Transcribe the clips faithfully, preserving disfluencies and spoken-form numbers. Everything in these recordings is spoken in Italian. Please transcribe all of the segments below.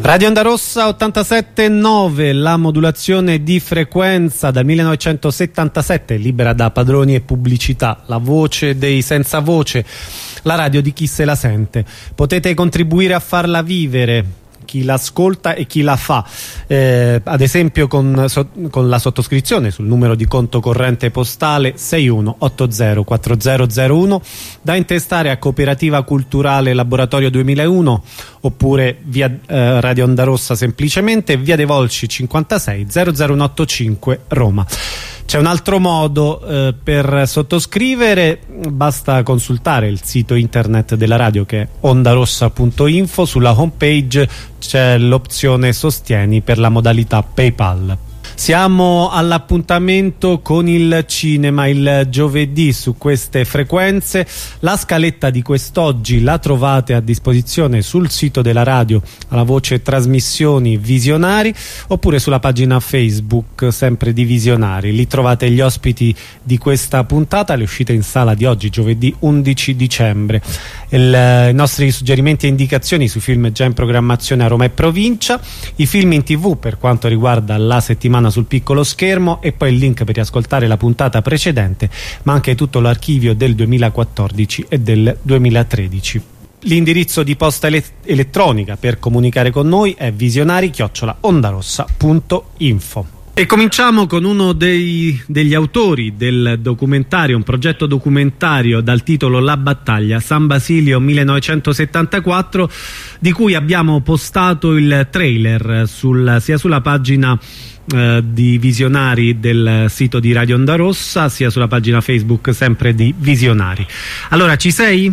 Radio Onda Rossa ottantasette virgola nove, la modulazione di frequenza dal millenovecentosettantasette, libera da padroni e pubblicità, la voce dei senza voce, la radio di chi se la sente. Potete contribuire a farla vivere, chi l'ascolta e chi la fa, eh, ad esempio con, so, con la sottoscrizione sul numero di conto corrente postale sei uno otto zero quattro zero zero uno, da intestare a Cooperativa Culturale Laboratorio duemilauno, oppure via eh, Radio Onda Rossa semplicemente, via dei Volsci cinquantasei zero zero uno otto cinque Roma. C'è un altro modo eh, per sottoscrivere, basta consultare il sito internet della radio, che è ondarossa punto info. Sulla homepage c'è l'opzione Sostieni per la modalità PayPal. Siamo all'appuntamento con il cinema il giovedì su queste frequenze. La scaletta di quest'oggi la trovate a disposizione sul sito della radio alla voce Trasmissioni Visionari, oppure sulla pagina Facebook sempre di Visionari. Lì trovate gli ospiti di questa puntata, le uscite in sala di oggi, giovedì undici dicembre. Il, i nostri suggerimenti e indicazioni sui film già in programmazione a Roma e provincia, i film in tv per quanto riguarda la settimana sul piccolo schermo, e poi il link per riascoltare la puntata precedente, ma anche tutto l'archivio del duemilaquattordici e del duemilatredici. L'indirizzo di posta ele elettronica per comunicare con noi è visionari chiocciola ondarossa punto info. E cominciamo con uno dei, degli autori del documentario, un progetto documentario dal titolo La battaglia, San Basilio millenovecentosettantaquattro, di cui abbiamo postato il trailer sul, sia sulla pagina eh, di Visionari del sito di Radio Onda Rossa, sia sulla pagina Facebook sempre di Visionari. Allora, ci sei?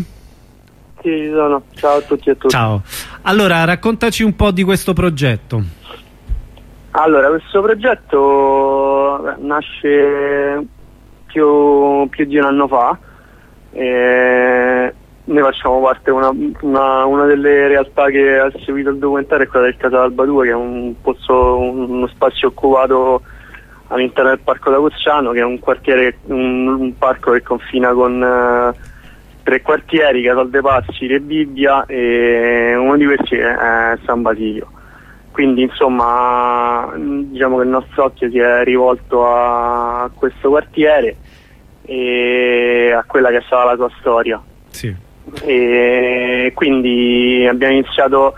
Sì, ci sono. Ciao a tutti e a tutti. Ciao. Allora, raccontaci un po' di questo progetto. Allora, questo progetto nasce più, più di un anno fa. E noi facciamo parte, una, una, una delle realtà che ha seguito il documentario è quella del Casale Albadue, che è un pozzo, uno spazio occupato all'interno del Parco d'Agosciano, che è un quartiere, un, un parco che confina con uh, tre quartieri, Casal dei Pazzi, Re Bibbia, e uno di questi è San Basilio. Quindi insomma, diciamo che il nostro occhio si è rivolto a questo quartiere e a quella che è stata la sua storia. Sì. E quindi abbiamo iniziato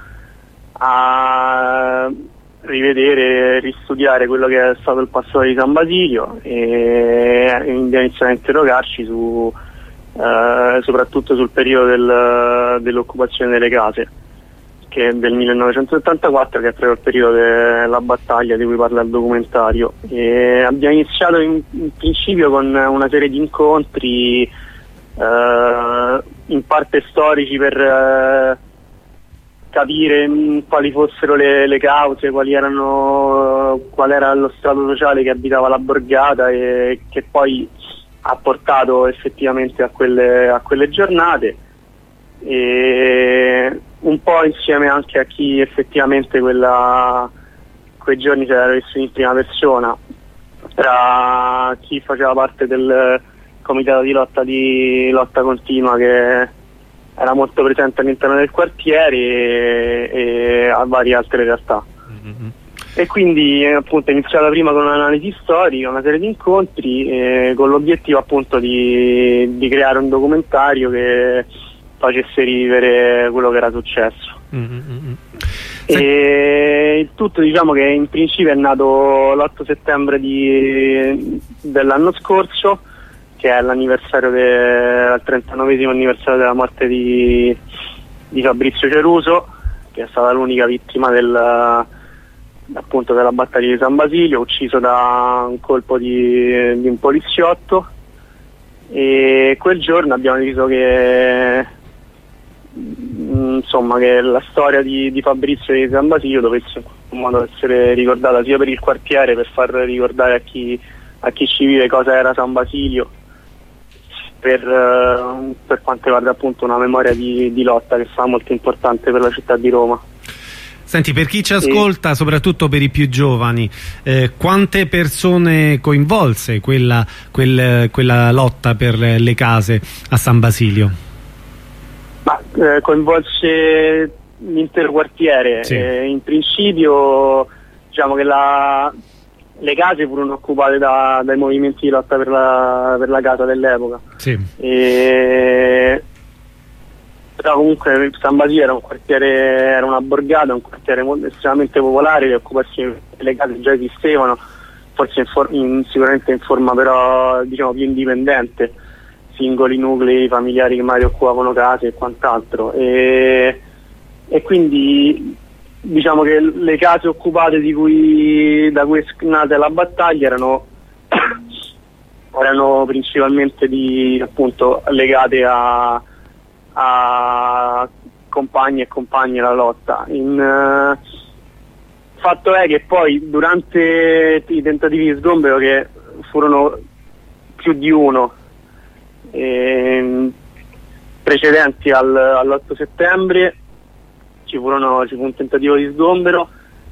a rivedere, ristudiare quello che è stato il passato di San Basilio, e abbiamo iniziato a interrogarci su, eh, soprattutto sul periodo del, dell'occupazione delle case, che è del millenovecentosettantaquattro, che è proprio il periodo della battaglia di cui parla il documentario. E abbiamo iniziato in, in principio con una serie di incontri, eh, in parte storici, per eh, capire mh, quali fossero le, le cause, quali erano, qual era lo strato sociale che abitava la borgata, e che poi ha portato effettivamente a quelle, a quelle giornate. E un po' insieme anche a chi effettivamente quella, quei giorni si era vissuto in prima persona, tra chi faceva parte del comitato di lotta di lotta continua, che era molto presente all'interno del quartiere, e, e a varie altre realtà. Mm-hmm. E quindi appunto è iniziata prima con un'analisi storica, una serie di incontri, eh, con l'obiettivo appunto di, di creare un documentario che facesse rivivere quello che era successo. Mm-hmm. E il tutto, diciamo, che in principio è nato l'otto settembre di, dell'anno scorso, che è l'anniversario del trentanovesimo anniversario della morte di, di Fabrizio Ceruso, che è stata l'unica vittima del, appunto della battaglia di San Basilio, ucciso da un colpo di, di un poliziotto. E quel giorno abbiamo deciso che insomma che la storia di, di Fabrizio e di San Basilio dovesse in qualche modo essere ricordata, sia per il quartiere, per far ricordare a chi, a chi ci vive cosa era San Basilio, per, uh, per quanto riguarda appunto una memoria di, di lotta che è stata molto importante per la città di Roma. Senti, per chi ci ascolta, e soprattutto per i più giovani, eh, quante persone coinvolse quella, quel, quella lotta per le case a San Basilio? Ma eh, coinvolse l'intero quartiere. Sì. Eh, in principio diciamo che la, le case furono occupate da, dai movimenti di lotta per la, per la casa dell'epoca. Sì. E, però comunque San Basilio era un quartiere, era una borgata, un quartiere molto, estremamente popolare, le occupazioni delle case già esistevano, forse in for- in, sicuramente in forma però diciamo più indipendente, singoli nuclei familiari che magari occupavano case e quant'altro, e, e quindi diciamo che le case occupate di cui, da cui è nata la battaglia erano, erano principalmente di, appunto, legate a, a compagni e compagni della lotta. In, uh, fatto è che poi durante i tentativi di sgombero, che furono più di uno, ehm, precedenti al, all'otto settembre, ci furono, ci fu un tentativo di sgombero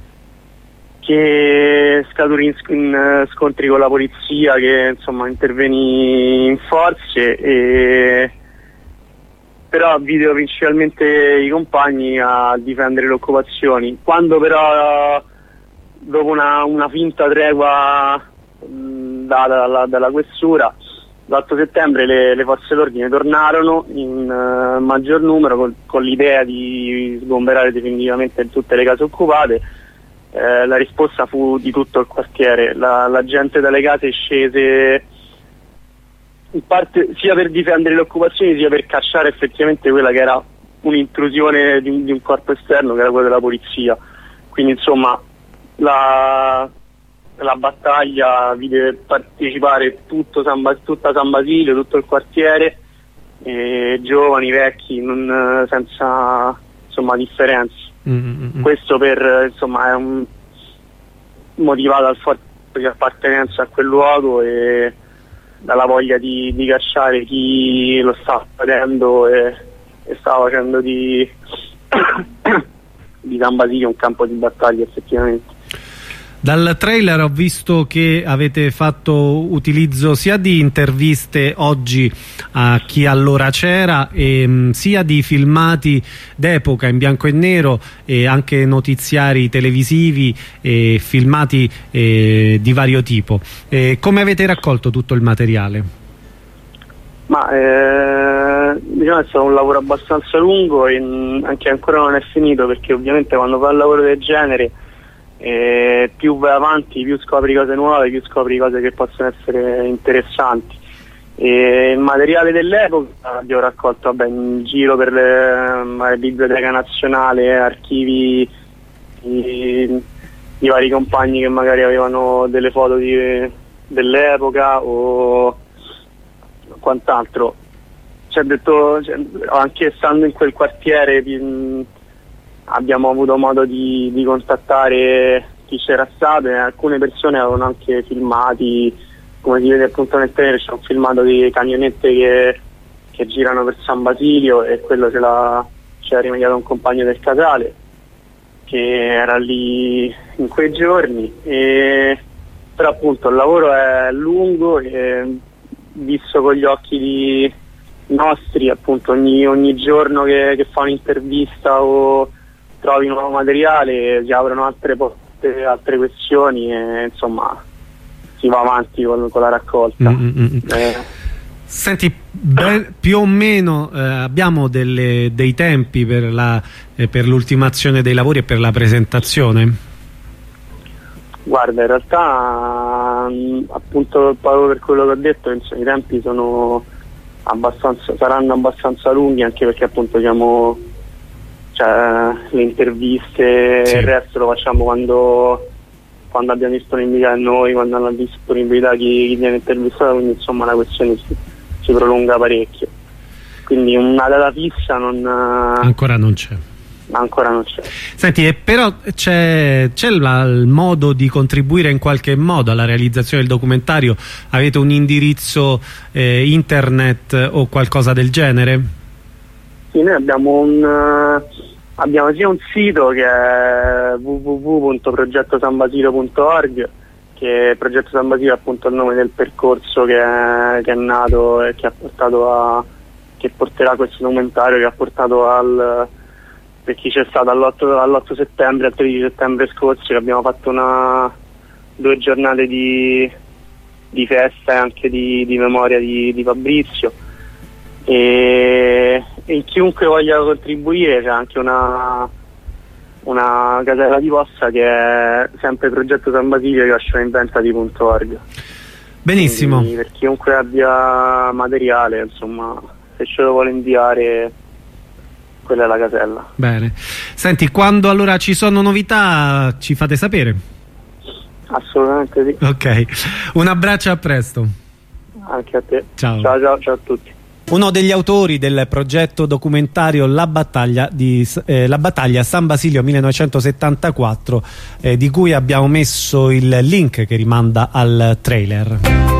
che scaturì in, in scontri con la polizia, che insomma intervenì in forze, e però videro principalmente i compagni a difendere le occupazioni. Quando però, dopo una, una finta tregua mh, data dalla, dalla questura, l'otto settembre le, le forze d'ordine tornarono in uh, maggior numero con, con l'idea di sgomberare definitivamente tutte le case occupate. Eh, la risposta fu di tutto il quartiere, la, la gente dalle case scese in parte sia per difendere le occupazioni sia per cacciare effettivamente quella che era un'intrusione di un, di un corpo esterno, che era quello della polizia. Quindi insomma la, la battaglia vide partecipare tutto San Bas- tutta San Basilio, tutto il quartiere, eh, giovani, vecchi, non, senza insomma differenze. Mm-hmm. Questo per insomma è un, motivato dal forte di appartenenza a quel luogo e dalla voglia di, di cacciare chi lo stava facendo e, e stava facendo di, di San Basilio un campo di battaglia effettivamente. Dal trailer ho visto che avete fatto utilizzo sia di interviste oggi a chi allora c'era, e mh, sia di filmati d'epoca in bianco e nero, e anche notiziari televisivi e filmati eh, di vario tipo. Eh, come avete raccolto tutto il materiale? Ma eh, diciamo è stato un lavoro abbastanza lungo e anche ancora non è finito, perché ovviamente quando fai un lavoro del genere, e più vai avanti, più scopri cose nuove, più scopri cose che possono essere interessanti. E il materiale dell'epoca abbiamo raccolto vabbè, in giro per la Biblioteca Nazionale, archivi di, di vari compagni che magari avevano delle foto dell'epoca o quant'altro. Cioè, detto, cioè, anche stando in quel quartiere mh, abbiamo avuto modo di, di contattare chi c'era stato, e alcune persone avevano anche filmati, come si vede appunto nel trailer c'è un filmato di camionette che, che girano per San Basilio, e quello ce l'ha ci ha rimediato un compagno del casale che era lì in quei giorni. E, però appunto il lavoro è lungo e visto con gli occhi di nostri, appunto ogni, ogni giorno che, che fa un'intervista o trovi nuovo materiale si aprono altre porte, altre questioni, e insomma si va avanti con, con la raccolta. Mm-hmm. eh. Senti, beh, più o meno eh, abbiamo delle, dei tempi per la, eh, per l'ultimazione dei lavori e per la presentazione? Guarda, in realtà mh, appunto proprio per quello che ho detto, insomma, i tempi sono abbastanza, saranno abbastanza lunghi, anche perché appunto siamo, cioè, le interviste, sì. Il resto lo facciamo quando, quando abbiamo disponibilità noi, quando hanno disponibilità chi, chi viene intervistato, quindi insomma la questione si, si prolunga parecchio. Quindi una data fissa non, ancora non c'è. Ancora non c'è. Senti, eh, però c'è il modo di contribuire in qualche modo alla realizzazione del documentario? Avete un indirizzo eh, internet o qualcosa del genere? Sì, noi abbiamo un uh, abbiamo sia un sito che è w w w punto progetto san basilio punto org, che Progetto San Basilio è appunto il nome del percorso che è, che è nato e che ha portato a che porterà questo documentario, che ha portato al per chi c'è stato all'otto settembre, al tredici settembre scorso, che abbiamo fatto una due giornate di, di festa e anche di, di memoria di, di Fabrizio, e, e chiunque voglia contribuire c'è anche una, una casella di posta che è sempre Progetto San Basilio, lascionainventati punto org. Benissimo. Quindi, per chiunque abbia materiale, insomma, se ce lo vuole inviare, quella è la casella. Bene. Senti, quando allora ci sono novità ci fate sapere? Assolutamente sì. Ok, un abbraccio, a presto. Anche a te. Ciao. Ciao, ciao, ciao a tutti. Uno degli autori del progetto documentario La battaglia, di, eh, La battaglia San Basilio millenovecentosettantaquattro, eh, di cui abbiamo messo il link che rimanda al trailer.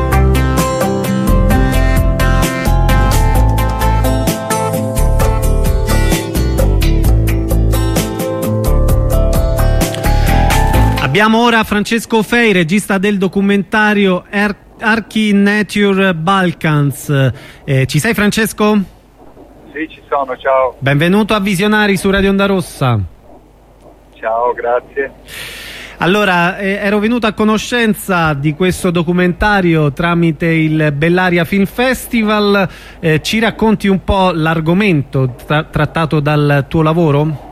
Abbiamo ora Francesco Fei, regista del documentario Er Archi Nature Balkans. Eh, ci sei, Francesco? Sì, ci sono, ciao. Benvenuto a Visionari su Radio Onda Rossa. Ciao, grazie. Allora, eh, ero venuto a conoscenza di questo documentario tramite il Bellaria Film Festival. Eh, ci racconti un po' l'argomento tra trattato dal tuo lavoro?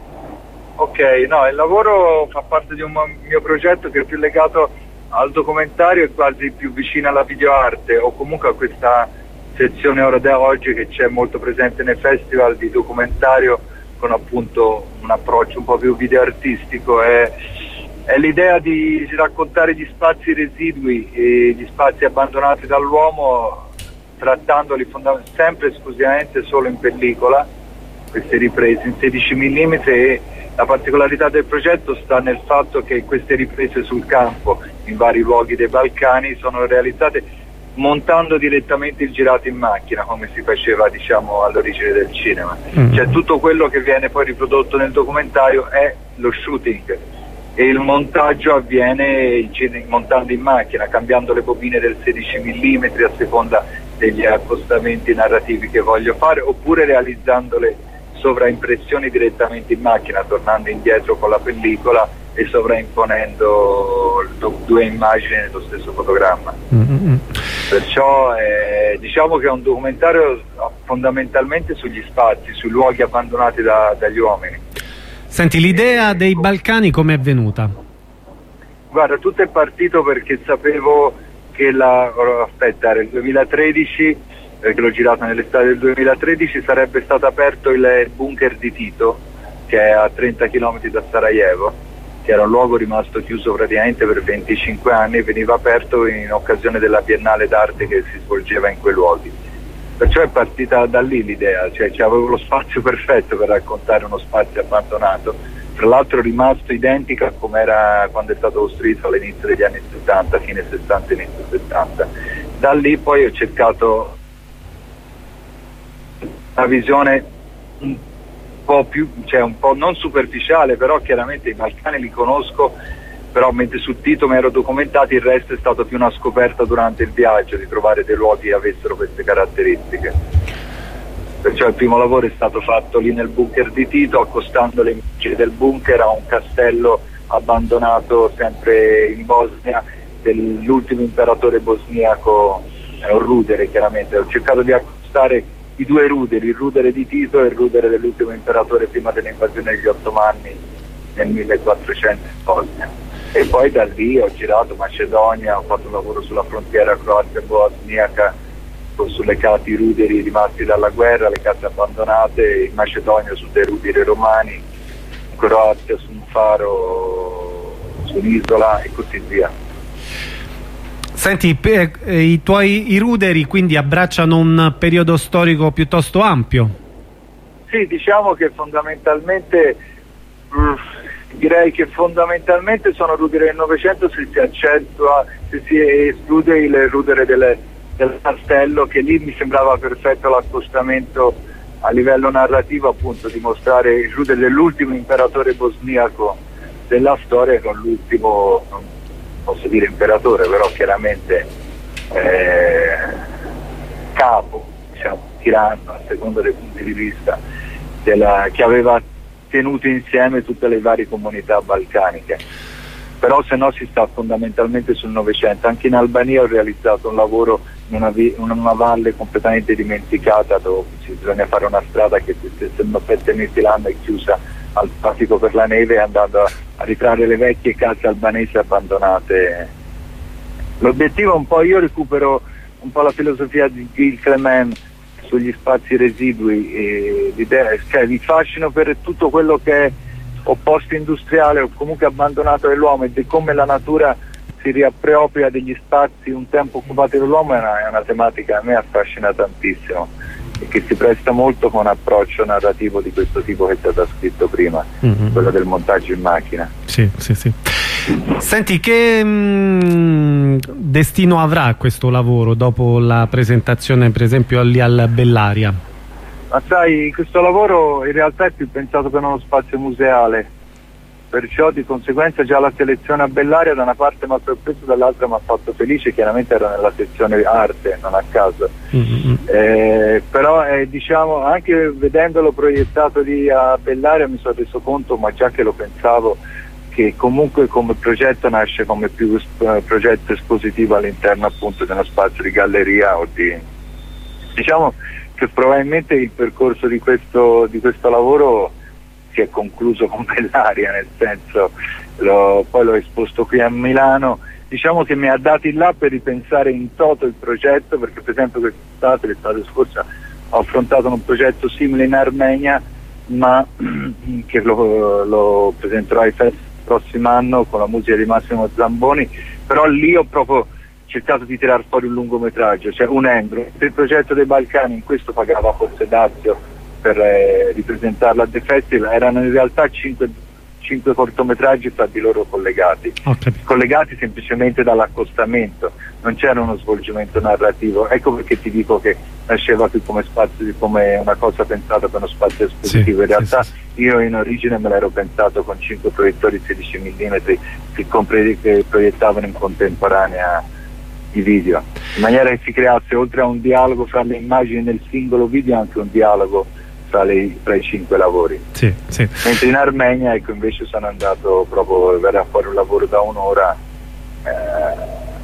Ok, no, il lavoro fa parte di un mio progetto che è più legato al documentario e quasi più vicino alla videoarte, o comunque a questa sezione ora da oggi che c'è molto presente nei festival di documentario, con appunto un approccio un po' più videoartistico. È, è l'idea di raccontare gli spazi residui e gli spazi abbandonati dall'uomo, trattandoli sempre esclusivamente solo in pellicola, queste riprese in sedici millimetri, e la particolarità del progetto sta nel fatto che queste riprese sul campo in vari luoghi dei Balcani sono realizzate montando direttamente il girato in macchina, come si faceva, diciamo, all'origine del cinema. Mm. Cioè tutto quello che viene poi riprodotto nel documentario è lo shooting e il montaggio avviene montando in macchina, cambiando le bobine del sedici millimetri a seconda degli accostamenti narrativi che voglio fare, oppure realizzandole sovraimpressioni direttamente in macchina, tornando indietro con la pellicola e sovraimponendo due immagini nello stesso fotogramma. Mm-hmm. Perciò eh, diciamo che è un documentario fondamentalmente sugli spazi, sui luoghi abbandonati da, dagli uomini. Senti, l'idea dei Balcani com'è venuta? Guarda, tutto è partito perché sapevo che la... aspetta, era il duemilatredici, che l'ho girato nell'estate del duemilatredici, sarebbe stato aperto il bunker di Tito, che è a trenta chilometri da Sarajevo, che era un luogo rimasto chiuso praticamente per venticinque anni, e veniva aperto in occasione della Biennale d'arte che si svolgeva in quei luoghi. Perciò è partita da lì l'idea, cioè avevo lo spazio perfetto per raccontare uno spazio abbandonato, tra l'altro rimasto identico a come era quando è stato costruito all'inizio degli anni settanta, fine sessanta, inizio settanta. Da lì poi ho cercato una visione un po' più, cioè un po' non superficiale, però chiaramente i Balcani li conosco, però mentre su Tito mi ero documentato, il resto è stato più una scoperta durante il viaggio, di trovare dei luoghi che avessero queste caratteristiche. Perciò il primo lavoro è stato fatto lì nel bunker di Tito, accostando le immagini del bunker a un castello abbandonato sempre in Bosnia dell'ultimo imperatore bosniaco, è un rudere chiaramente. Ho cercato di accostare i due ruderi, il rudere di Tito e il rudere dell'ultimo imperatore prima dell'invasione degli Ottomani nel millequattrocento in Bosnia. E poi da lì ho girato Macedonia, ho fatto un lavoro sulla frontiera croazia-bosniaca, sulle case, i ruderi rimasti dalla guerra, le case abbandonate, in Macedonia su dei ruderi romani, in Croazia su un faro, su un'isola e così via. Senti, eh, i tuoi i ruderi quindi abbracciano un periodo storico piuttosto ampio? Sì, diciamo che fondamentalmente mh, direi che fondamentalmente sono ruderi del Novecento, se si accentua, se si esclude il rudere del, del castello, che lì mi sembrava perfetto l'accostamento a livello narrativo, appunto, di mostrare il rudere dell'ultimo imperatore bosniaco della storia con l'ultimo, non posso dire imperatore, però chiaramente eh, capo, diciamo, tiranno, a seconda dei punti di vista, della, che aveva tenuto insieme tutte le varie comunità balcaniche. Però se no si sta fondamentalmente sul Novecento. Anche in Albania ho realizzato un lavoro in una, vi- una valle completamente dimenticata, dove bisogna fare una strada che essendo sette mesi l'anno è chiusa al traffico per la neve, andando a, a ritrarre le vecchie case albanesi abbandonate. L'obiettivo è un po', io recupero un po' la filosofia di Gilles Clement sugli spazi residui, e l'idea, cioè il fascino per tutto quello che è o post-industriale o comunque abbandonato dall'uomo, e di come la natura si riappropria degli spazi un tempo occupati dall'uomo è una, è una tematica che a me affascina tantissimo e che si presta molto con un approccio narrativo di questo tipo che è stato scritto prima, mm-hmm. quello del montaggio in macchina. Sì, sì, sì. Senti, che mh, destino avrà questo lavoro dopo la presentazione per esempio lì al Bellaria? Ma sai, questo lavoro in realtà è più pensato per uno spazio museale, perciò di conseguenza già la selezione a Bellaria da una parte mi ha sorpreso, dall'altra mi ha fatto felice, chiaramente era nella sezione arte, non a caso. Mm-hmm. eh, però eh, diciamo, anche vedendolo proiettato lì a Bellaria mi sono reso conto, ma già che lo pensavo, che comunque come progetto nasce come più uh, progetto espositivo all'interno appunto di uno spazio di galleria o di, diciamo che probabilmente il percorso di questo, di questo lavoro si è concluso con Bellaria, nel senso lo, poi l'ho esposto qui a Milano, diciamo che mi ha dato il là per ripensare in toto il progetto, perché per esempio quest'estate, l'estate scorsa ho affrontato un progetto simile in Armenia, ma che lo, lo presenterò ai festival il prossimo anno con la musica di Massimo Zamboni, però lì ho proprio cercato di tirar fuori un lungometraggio, cioè unendo il progetto dei Balcani, in questo pagava forse Dazio per eh, ripresentarlo a The Festival, erano in realtà cinque, cinque cortometraggi fra di loro collegati, okay. collegati semplicemente dall'accostamento, non c'era uno svolgimento narrativo, ecco perché ti dico che nasceva qui come spazio, come una cosa pensata per uno spazio espositivo, sì, in realtà sì, sì. Io in origine me l'ero pensato con cinque proiettori sedici millimetri che, compre- che proiettavano in contemporanea i video, in maniera che si creasse oltre a un dialogo fra le immagini nel singolo video anche un dialogo tra, le, tra i cinque lavori. Sì, sì. Mentre in Armenia ecco invece sono andato proprio verrà fuori un lavoro da un'ora, eh,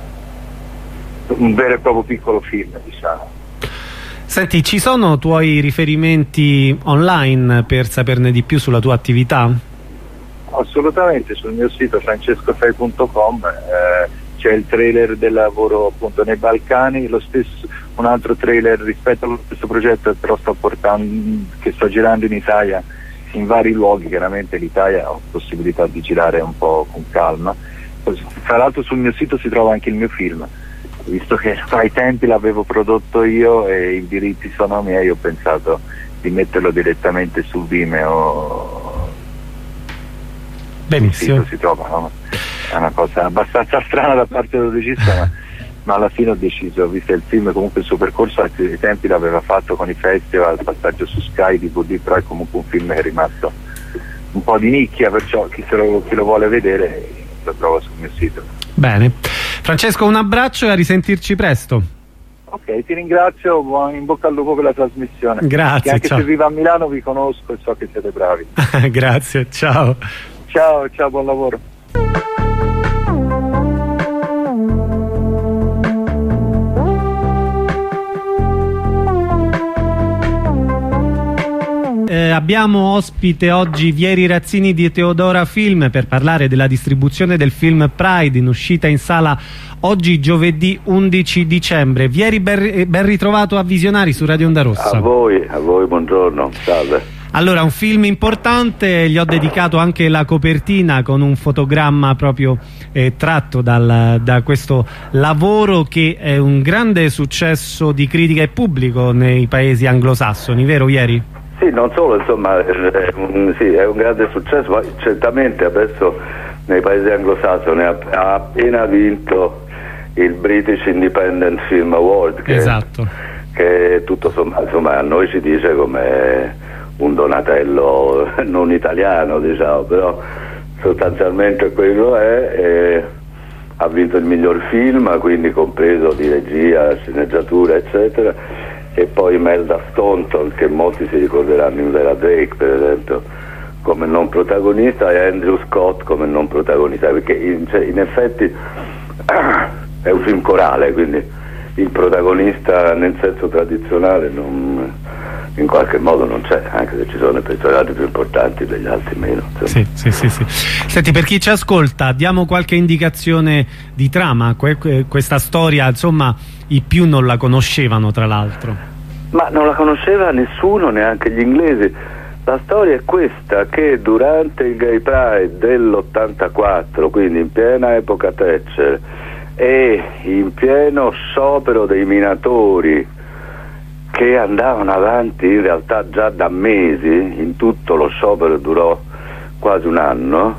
un vero e proprio piccolo film, diciamo. Senti, ci sono tuoi riferimenti online per saperne di più sulla tua attività? Assolutamente, sul mio sito francesco fei punto com eh, c'è il trailer del lavoro appunto nei Balcani, lo stesso, un altro trailer rispetto allo stesso progetto che però sto portando, che sto girando in Italia in vari luoghi, chiaramente l'Italia ho possibilità di girare un po' con calma. Tra l'altro sul mio sito si trova anche il mio film, visto che ai tempi l'avevo prodotto io e i diritti sono miei, ho pensato di metterlo direttamente su Vimeo. Benissimo. Il sito si trova, no? È una cosa abbastanza strana da parte del regista, ma, ma alla fine ho deciso, visto il film comunque il suo percorso ai tempi l'aveva fatto con i festival, il passaggio su Sky, D V D, però è comunque un film che è rimasto un po' di nicchia, perciò chi, se lo, chi lo vuole vedere lo trova sul mio sito. Bene, Francesco, un abbraccio e a risentirci presto. Ok, ti ringrazio, buon, in bocca al lupo per la trasmissione. Grazie, e anche ciao. se vivo a Milano vi conosco e so che siete bravi. Grazie, ciao. Ciao, ciao, buon lavoro. Eh, abbiamo ospite oggi Vieri Razzini di Teodora Film per parlare della distribuzione del film Pride in uscita in sala oggi giovedì undici dicembre. Vieri, ben, ben ritrovato a Visionari su Radio Onda Rossa. A voi, a voi buongiorno, salve. Allora, un film importante, gli ho dedicato anche la copertina con un fotogramma proprio eh, tratto dal, da questo lavoro che è un grande successo di critica e pubblico nei paesi anglosassoni, vero Vieri? Sì, non solo, insomma, è un, sì, è un grande successo, ma certamente adesso nei paesi anglosassoni ha, ha appena vinto il British Independent Film Award, che, esatto. che tutto sommato, insomma, a noi ci dice come un Donatello non italiano, diciamo, però sostanzialmente quello è, e ha vinto il miglior film, quindi compreso di regia, sceneggiatura, eccetera. E poi Melda Staunton, che molti si ricorderanno in Vera Drake, per esempio, come non protagonista e Andrew Scott come non protagonista, perché in, cioè, in effetti è un film corale, quindi il protagonista nel senso tradizionale non, in qualche modo non c'è, anche se ci sono i personaggi più importanti degli altri meno. Sì, sì, sì, sì. Senti, per chi ci ascolta, diamo qualche indicazione di trama. Que questa storia, insomma, i più non la conoscevano, tra l'altro. Ma non la conosceva nessuno, neanche gli inglesi. La storia è questa, che durante il Gay Pride dell'ottantaquattro, quindi in piena epoca Thatcher e in pieno sciopero dei minatori, che andavano avanti in realtà già da mesi, in tutto lo sciopero durò quasi un anno,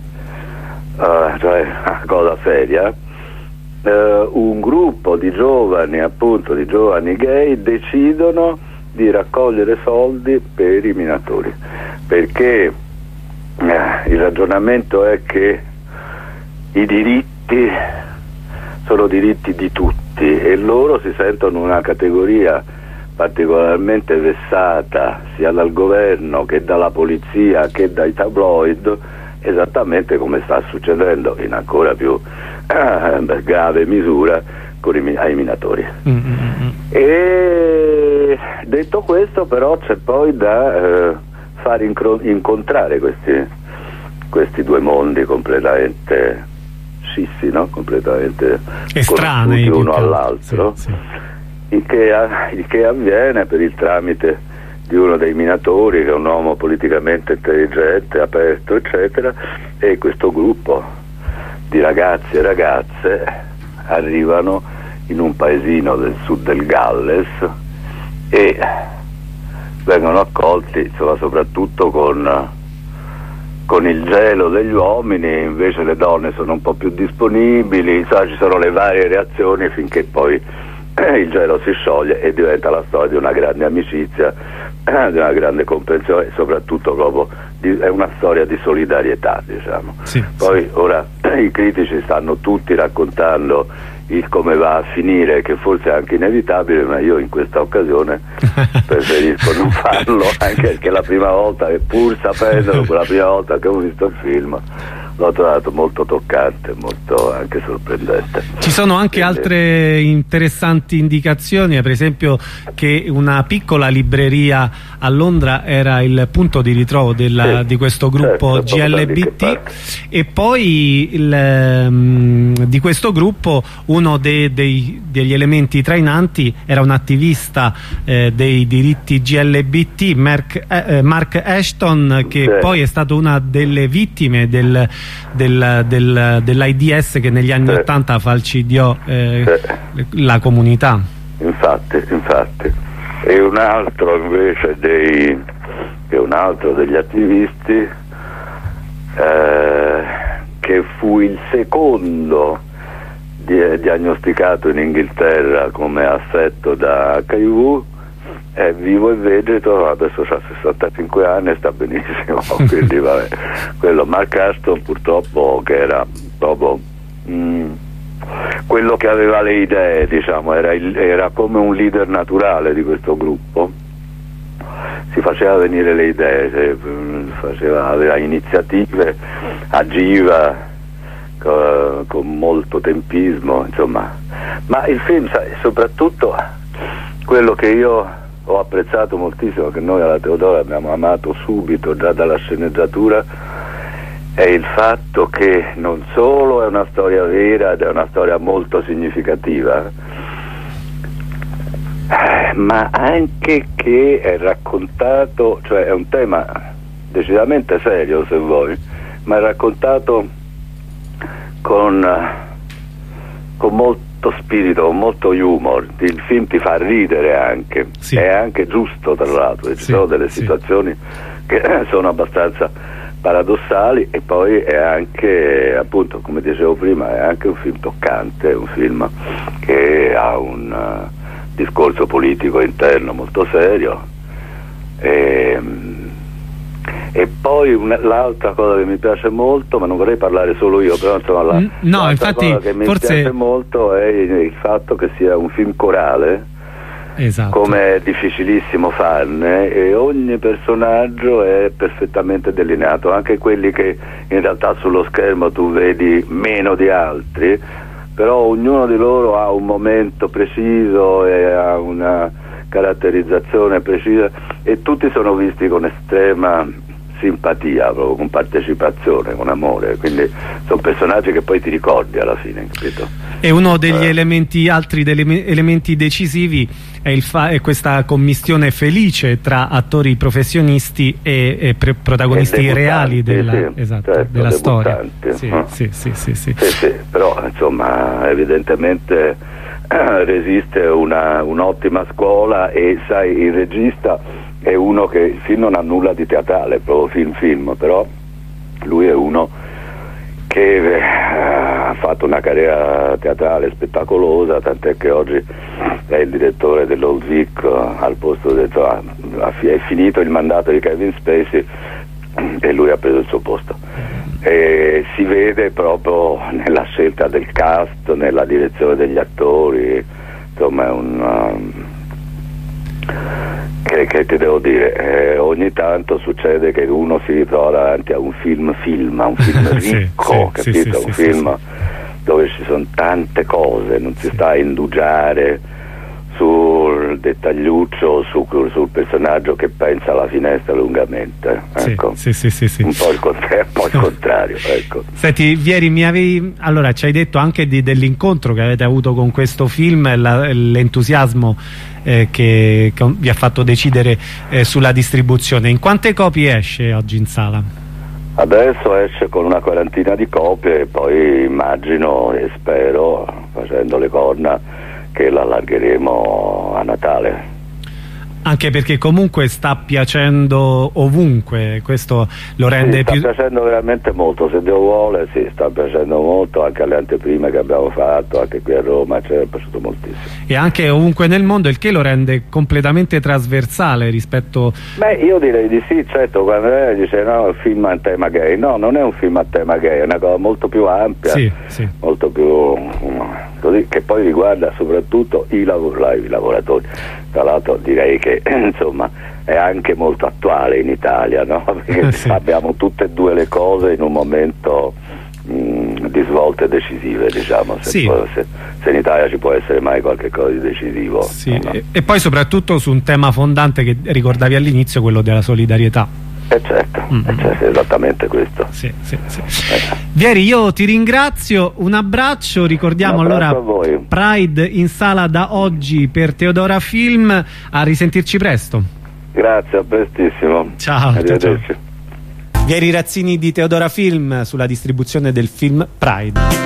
uh, cioè una cosa seria, uh, un gruppo di giovani, appunto di giovani gay, decidono di raccogliere soldi per i minatori, perché uh, il ragionamento è che i diritti sono diritti di tutti e loro si sentono una categoria particolarmente vessata sia dal governo che dalla polizia che dai tabloid, esattamente come sta succedendo in ancora più eh, grave misura con i, ai minatori. Mm-hmm. E detto questo, però, c'è poi da eh, far incontrare questi, questi due mondi completamente scissi, no? Completamente estranei uno all'altro. Sì, sì. Il che, il che avviene per il tramite di uno dei minatori, che è un uomo politicamente intelligente, aperto, eccetera, e questo gruppo di ragazzi e ragazze arrivano in un paesino del sud del Galles e vengono accolti, insomma, soprattutto con, con il gelo degli uomini, invece le donne sono un po' più disponibili, insomma, ci sono le varie reazioni finché poi il gelo si scioglie e diventa la storia di una grande amicizia, di una grande comprensione e soprattutto proprio di, è una storia di solidarietà, diciamo. Sì, poi sì. Ora i critici stanno tutti raccontando il come va a finire, che forse è anche inevitabile, ma io in questa occasione preferisco non farlo, anche perché la prima volta, pur sapendolo, quella prima volta che ho visto il film l'ho trovato molto toccante, molto anche sorprendente. Ci sono anche Quindi... altre interessanti indicazioni, per esempio che una piccola libreria a Londra era il punto di ritrovo della, sì, di questo gruppo, certo, G L B T, e poi il, um, di questo gruppo uno dei, dei, degli elementi trainanti era un attivista eh, dei diritti G L B T, Mark, eh, Mark Ashton, che sì. poi è stato una delle vittime del Del, del, dell'A I D S che negli anni ottanta sì. falcidiò eh, sì. la comunità. Infatti, infatti. E un altro invece dei che un altro degli attivisti eh, che fu il secondo di, diagnosticato in Inghilterra come affetto da H I V, è vivo e vegeto, adesso ha sessantacinque anni e sta benissimo. Quindi vabbè, quello Mark Ashton purtroppo, che era proprio mh, quello che aveva le idee, diciamo, era, il, era come un leader naturale di questo gruppo, si faceva venire le idee, faceva, aveva iniziative, agiva co, con molto tempismo, insomma. Ma il film, sai, soprattutto quello che io ho apprezzato moltissimo, che noi alla Teodora abbiamo amato subito già dalla sceneggiatura, è il fatto che non solo è una storia vera ed è una storia molto significativa, ma anche che è raccontato, cioè è un tema decisamente serio se vuoi, ma è raccontato con, con molto spirito, molto humor. Il film ti fa ridere anche, sì. È anche giusto, tra l'altro, ci sì, sono delle situazioni sì. che sono abbastanza paradossali, e poi è anche, appunto, come dicevo prima, è anche un film toccante, un film che ha un uh, discorso politico interno molto serio. E, E poi l'altra cosa che mi piace molto, ma non vorrei parlare solo io, però insomma la, no, infatti, cosa che mi forse... piace molto è il fatto che sia un film corale, esatto. come è difficilissimo farne, e ogni personaggio è perfettamente delineato, anche quelli che in realtà sullo schermo tu vedi meno di altri, però ognuno di loro ha un momento preciso e ha una caratterizzazione precisa, e tutti sono visti con estrema simpatia, proprio con partecipazione, con amore, quindi sono personaggi che poi ti ricordi alla fine, capito? E uno degli eh. elementi, altri degli elementi decisivi è, il fa è questa commistione felice tra attori professionisti e, e pre protagonisti e reali della, sì, esatto, certo, della storia. Sì, uh. sì, sì, sì, sì. Sì, sì, però insomma evidentemente eh, resiste un'ottima un scuola, e sai, il regista è uno che il film non ha nulla di teatrale, proprio film film, però lui è uno che eh, ha fatto una carriera teatrale spettacolosa, tant'è che oggi è il direttore dell'Old Vic, al posto di, cioè, è finito il mandato di Kevin Spacey e lui ha preso il suo posto, e si vede proprio nella scelta del cast, nella direzione degli attori, insomma è un um, Che, che ti devo dire, eh, ogni tanto succede che uno si ritrova davanti a un film film, a un film ricco, sì, capito? Sì, sì, un sì, film sì, dove ci sono tante cose, non si sì. sta a indugiare sul dettagliuccio, su, sul personaggio che pensa alla finestra lungamente, ecco. Sì, sì, sì, sì. Un po' il, un po' il contrario, ecco. Senti Vieri, mi avevi, allora ci hai detto anche dell'incontro che avete avuto con questo film, l'entusiasmo eh, che, che vi ha fatto decidere eh, sulla distribuzione. In quante copie esce oggi in sala? Adesso esce con una quarantina di copie, e poi immagino e spero, facendo le corna, che la allargheremo a Natale. Anche perché comunque sta piacendo ovunque, questo lo rende sì, sta più... sta piacendo veramente molto, se Dio vuole, sì, sta piacendo molto, anche alle anteprime che abbiamo fatto, anche qui a Roma, ci è piaciuto moltissimo. E anche ovunque nel mondo, il che lo rende completamente trasversale rispetto... Beh, io direi di sì, certo, quando lei dice no, è un film a tema gay, no, non è un film a tema gay, è una cosa molto più ampia, sì, sì. molto più... così, che poi riguarda soprattutto i, lavor i lavoratori. Tra l'altro direi che insomma è anche molto attuale in Italia, no? Perché sì. abbiamo tutte e due le cose in un momento mh, di svolte decisive, diciamo, se, sì. può, se, se in Italia ci può essere mai qualche cosa di decisivo. Sì. No? E, e poi soprattutto su un tema fondante che ricordavi all'inizio, quello della solidarietà. Eh certo, mm. eh certo, esattamente questo. Sì, sì, sì. Eh. Vieri, io ti ringrazio, un abbraccio, ricordiamo un abbraccio allora Pride in sala da oggi per Teodora Film, a risentirci presto. Grazie, a prestissimo. Ciao, ciao, ciao. Vieri Razzini di Teodora Film sulla distribuzione del film Pride.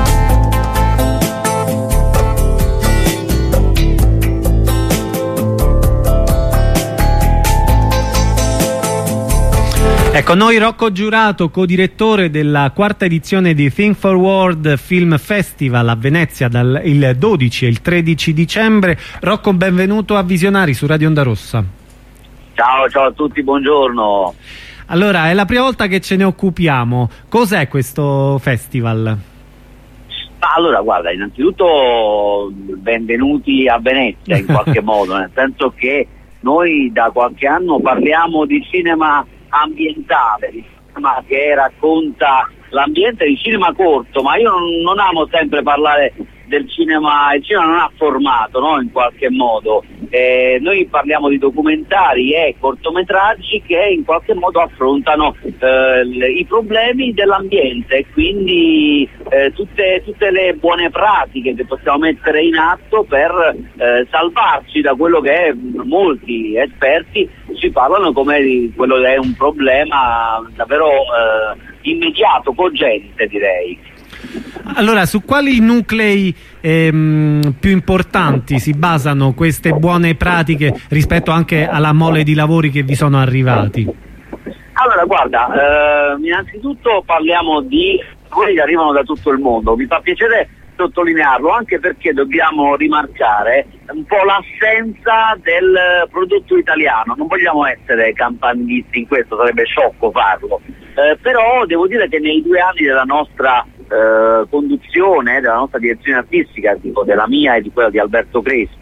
Ecco, noi Rocco Giurato, co-direttore della quarta edizione di Think Forward Film Festival a Venezia dal il dodici e il tredici dicembre. Rocco, benvenuto a Visionari su Radio Onda Rossa. Ciao, ciao a tutti, buongiorno. Allora, è la prima volta che ce ne occupiamo. Cos'è questo festival? Allora, guarda, innanzitutto benvenuti a Venezia in qualche modo, nel senso che noi da qualche anno parliamo di cinema ambientale, di cinema che racconta l'ambiente, di cinema corto, ma io non, non amo sempre parlare del cinema, il cinema non ha formato, no? In qualche modo eh, noi parliamo di documentari e cortometraggi che in qualche modo affrontano eh, le, i problemi dell'ambiente, e quindi eh, tutte, tutte le buone pratiche che possiamo mettere in atto per eh, salvarci da quello che molti esperti ci parlano come di quello che è un problema davvero eh, immediato, cogente, direi. Allora, su quali nuclei ehm, più importanti si basano queste buone pratiche rispetto anche alla mole di lavori che vi sono arrivati? Allora, guarda, eh, innanzitutto parliamo di lavori che arrivano da tutto il mondo. Mi fa piacere sottolinearlo, anche perché dobbiamo rimarcare un po' l'assenza del prodotto italiano. Non vogliamo essere campanisti in questo, sarebbe sciocco farlo, eh, però devo dire che nei due anni della nostra eh, conduzione, della nostra direzione artistica, tipo della mia e di quella di Alberto Crespi,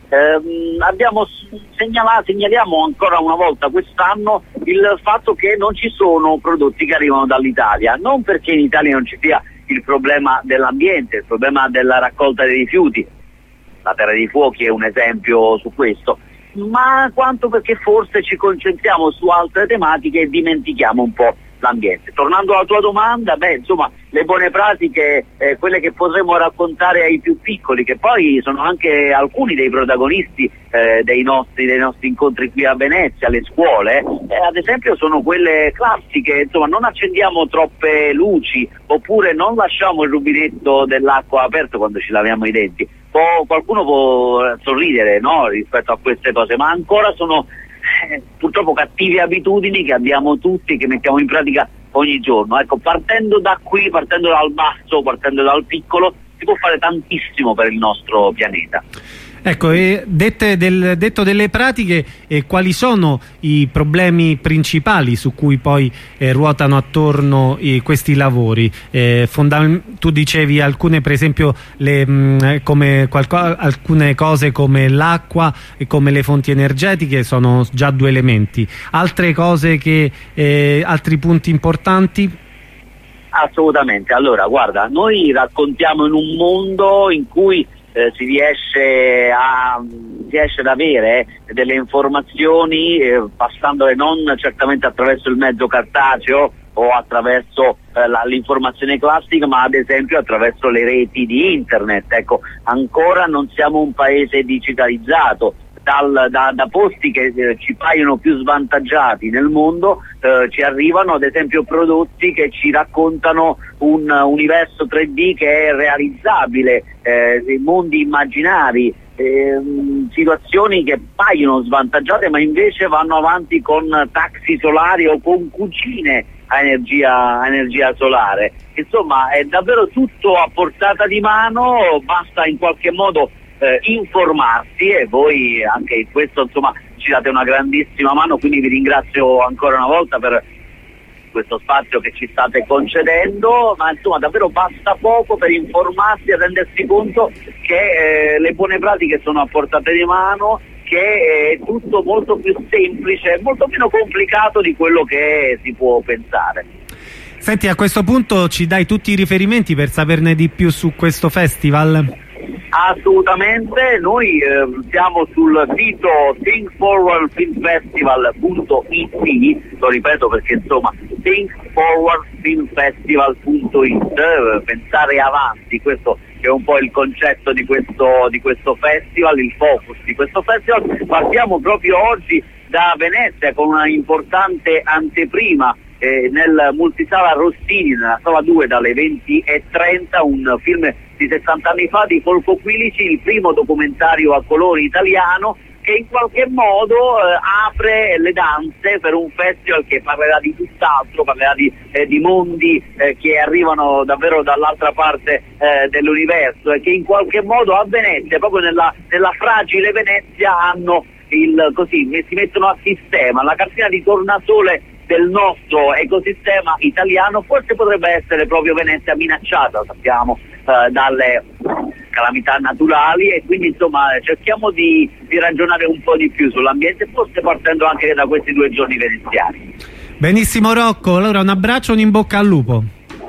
ehm, abbiamo segnalato, segnaliamo ancora una volta quest'anno il fatto che non ci sono prodotti che arrivano dall'Italia, non perché in Italia non ci sia il problema dell'ambiente, il problema della raccolta dei rifiuti, la Terra dei Fuochi è un esempio su questo, ma quanto perché forse ci concentriamo su altre tematiche e dimentichiamo un po' l'ambiente. Tornando alla tua domanda, beh, insomma, le buone pratiche, eh, quelle che potremmo raccontare ai più piccoli, che poi sono anche alcuni dei protagonisti eh, dei, nostri, dei nostri incontri qui a Venezia, le scuole, eh, ad esempio sono quelle classiche, insomma, non accendiamo troppe luci, oppure non lasciamo il rubinetto dell'acqua aperto quando ci laviamo i denti. Può, qualcuno può sorridere, no, rispetto a queste cose, ma ancora sono eh, purtroppo cattive abitudini che abbiamo tutti, che mettiamo in pratica ogni giorno. Ecco, partendo da qui, partendo dal basso, partendo dal piccolo, si può fare tantissimo per il nostro pianeta. Ecco, e dette del, detto delle pratiche, eh, quali sono i problemi principali su cui poi eh, ruotano attorno eh, questi lavori? Eh, tu dicevi alcune, per esempio, le, mh, come qualco, alcune cose come l'acqua e come le fonti energetiche sono già due elementi. Altre cose che, eh, altri punti importanti? Assolutamente. Allora, guarda, noi raccontiamo in un mondo in cui Eh, si riesce a si riesce ad avere eh, delle informazioni eh, passandole non certamente attraverso il mezzo cartaceo o attraverso eh, l'informazione classica, ma ad esempio attraverso le reti di internet. Ecco, ancora non siamo un paese digitalizzato. Dal, da, da posti che eh, ci paiono più svantaggiati nel mondo eh, ci arrivano ad esempio prodotti che ci raccontano un uh, universo tre D che è realizzabile, eh, dei mondi immaginari, eh, situazioni che paiono svantaggiate ma invece vanno avanti con taxi solari o con cucine a energia, a energia solare. Insomma, è davvero tutto a portata di mano, basta in qualche modo Eh, informarsi, e voi anche in questo insomma ci date una grandissima mano, quindi vi ringrazio ancora una volta per questo spazio che ci state concedendo, ma insomma davvero basta poco per informarsi e rendersi conto che eh, le buone pratiche sono a portata di mano, che è tutto molto più semplice, molto meno complicato di quello che si può pensare. Senti, a questo punto ci dai tutti i riferimenti per saperne di più su questo festival? Assolutamente, noi eh, siamo sul sito think forward film festival punto it, lo ripeto perché insomma think forward film festival punto it, eh, pensare avanti, questo è un po' il concetto di questo, di questo festival, il focus di questo festival. Partiamo proprio oggi da Venezia con una importante anteprima eh, nel multisala Rossini, nella sala due dalle venti e trenta, un film di sessanta anni fa di Folco Quilici, il primo documentario a colori italiano che in qualche modo eh, apre le danze per un festival che parlerà di tutt'altro, parlerà di, eh, di mondi eh, che arrivano davvero dall'altra parte eh, dell'universo e che in qualche modo a Venezia, proprio nella, nella fragile Venezia, hanno il, così, si mettono a sistema la cartina di tornasole del nostro ecosistema italiano. Forse potrebbe essere proprio Venezia minacciata, sappiamo, eh, dalle calamità naturali, e quindi insomma cerchiamo di, di ragionare un po' di più sull'ambiente, forse partendo anche da questi due giorni veneziani. Benissimo Rocco, allora un abbraccio, un in bocca al lupo.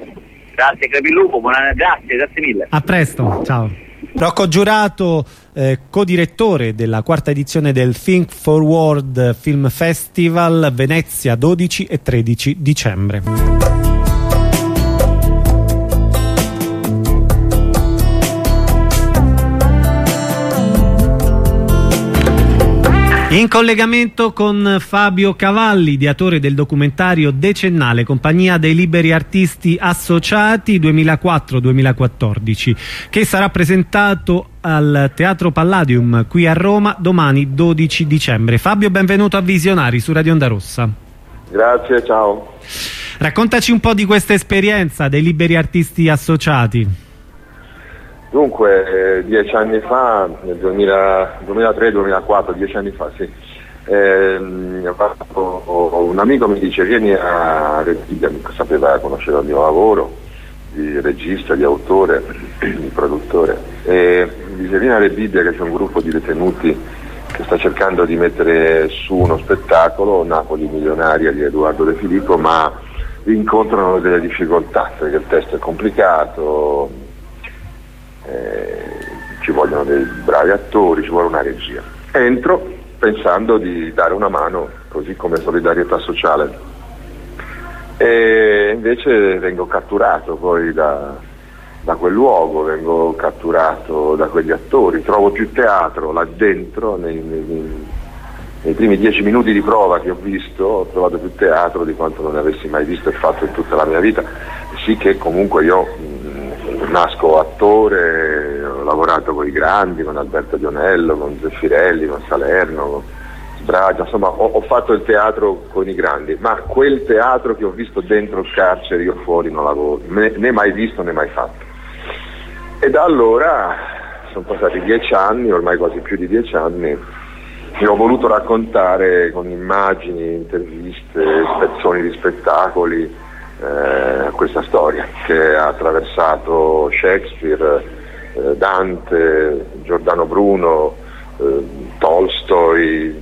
Grazie Crepilupo, buona, grazie, grazie mille. A presto, ciao. Rocco Giurato, eh, co-direttore della quarta edizione del Think Forward Film Festival, Venezia, dodici e tredici dicembre. In collegamento con Fabio Cavalli, ideatore del documentario Decennale, Compagnia dei Liberi Artisti Associati duemilaquattro duemilaquattordici, che sarà presentato al Teatro Palladium qui a Roma domani dodici dicembre. Fabio, benvenuto a Visionari su Radio Onda Rossa. Grazie, ciao. Raccontaci un po' di questa esperienza dei Liberi Artisti Associati. Dunque, eh, dieci anni fa, nel duemilatré duemilaquattro, dieci anni fa, sì, eh, un amico mi dice vieni a Reggio, sapeva, conosceva il mio lavoro di regista, di autore, il produttore, e di Serena Rebibbia, che c'è un gruppo di detenuti che sta cercando di mettere su uno spettacolo, Napoli milionaria di Edoardo De Filippo, ma incontrano delle difficoltà perché il testo è complicato, eh, ci vogliono dei bravi attori, ci vuole una regia. Entro pensando di dare una mano, così come solidarietà sociale, e invece vengo catturato poi da, da quel luogo, vengo catturato da quegli attori, trovo più teatro là dentro, nei, nei, nei primi dieci minuti di prova che ho visto, ho trovato più teatro di quanto non avessi mai visto e fatto in tutta la mia vita, sì che comunque io mh, nasco attore, ho lavorato con i grandi, con Alberto Dionello, con Zeffirelli, con Salerno, con Sbragia, insomma ho, ho fatto il teatro con i grandi, ma quel teatro che ho visto dentro il carcere io fuori non l'avevo né, né mai visto né mai fatto. E da allora sono passati dieci anni, ormai quasi più di dieci anni, e ho voluto raccontare con immagini, interviste, spezzoni di spettacoli eh, questa storia che ha attraversato Shakespeare, eh, Dante, Giordano Bruno, eh, Tolstoi,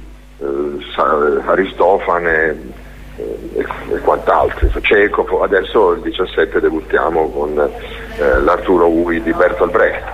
eh, Aristofane eh, e, e quant'altro, Chekhov. Adesso il diciassette debuttiamo con eh, l'Arturo Ui di Bertolt Brecht.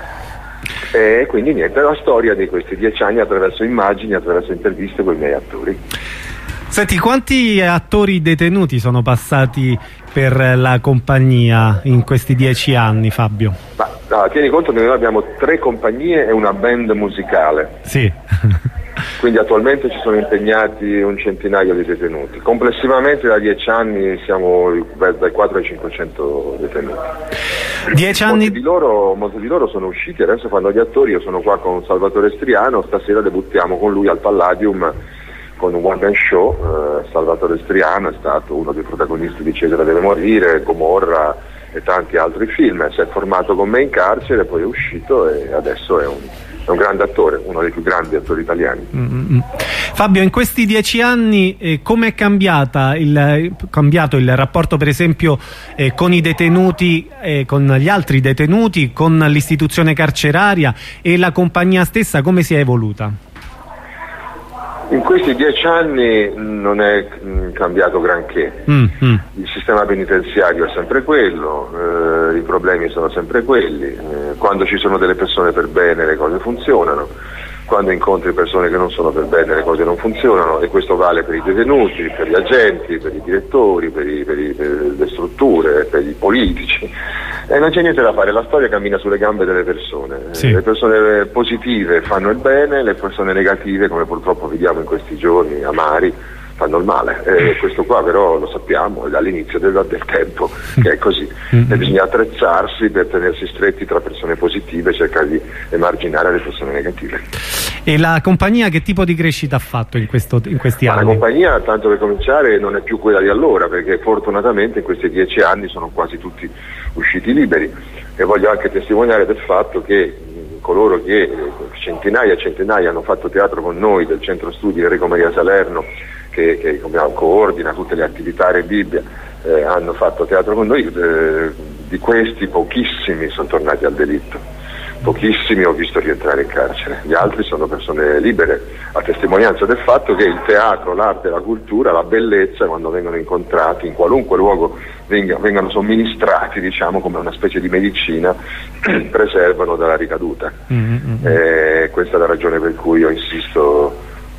E quindi niente, è la storia di questi dieci anni attraverso immagini, attraverso interviste con i miei attori. Senti, quanti attori detenuti sono passati per la compagnia in questi dieci anni, Fabio? Ma, no, tieni conto che noi abbiamo tre compagnie e una band musicale. Sì. Quindi attualmente ci sono impegnati un centinaio di detenuti. Complessivamente da dieci anni siamo dai quattrocento ai cinquecento detenuti. Dieci anni... Molti di loro, molti di loro sono usciti, adesso fanno gli attori. Io sono qua con Salvatore Striano, stasera debuttiamo con lui al Palladium con un one man show. eh, Salvatore Striano è stato uno dei protagonisti di Cesare deve morire, Gomorra e tanti altri film. Si è formato con me in carcere, poi è uscito e adesso è un è un grande attore, uno dei più grandi attori italiani. Mm-hmm. Fabio, in questi dieci anni eh, come è cambiata il, cambiato il rapporto per esempio eh, con i detenuti, eh, con gli altri detenuti, con l'istituzione carceraria, e la compagnia stessa come si è evoluta? In questi dieci anni non è mh, cambiato granché. Mm-hmm. Il sistema penitenziario è sempre quello, eh, i problemi sono sempre quelli. Eh, quando ci sono delle persone per bene le cose funzionano, quando incontri persone che non sono per bene le cose non funzionano, e questo vale per i detenuti, per gli agenti, per i direttori, per, i, per, i, per le strutture, per i politici. E non c'è niente da fare, la storia cammina sulle gambe delle persone. Sì. Le persone positive fanno il bene, le persone negative, come purtroppo vediamo in questi giorni amari, fanno il male. E questo qua però lo sappiamo, è dall'inizio del, del tempo che è così. E bisogna attrezzarsi per tenersi stretti tra persone positive e cercare di emarginare le persone negative. E la compagnia che tipo di crescita ha fatto in, questo, in questi Ma anni? La compagnia, tanto per cominciare, non è più quella di allora, perché fortunatamente in questi dieci anni sono quasi tutti usciti liberi, e voglio anche testimoniare del fatto che mh, coloro che centinaia e centinaia hanno fatto teatro con noi del centro studi Enrico Maria Salerno, che, che coordina tutte le attività Re Bibbia, eh, hanno fatto teatro con noi, eh, di questi pochissimi sono tornati al delitto. Pochissimi ho visto rientrare in carcere, gli altri sono persone libere, a testimonianza del fatto che il teatro, l'arte, la cultura, la bellezza, quando vengono incontrati in qualunque luogo venga, vengano somministrati, diciamo, come una specie di medicina, preservano dalla ricaduta. Mm-hmm. E questa è la ragione per cui io insisto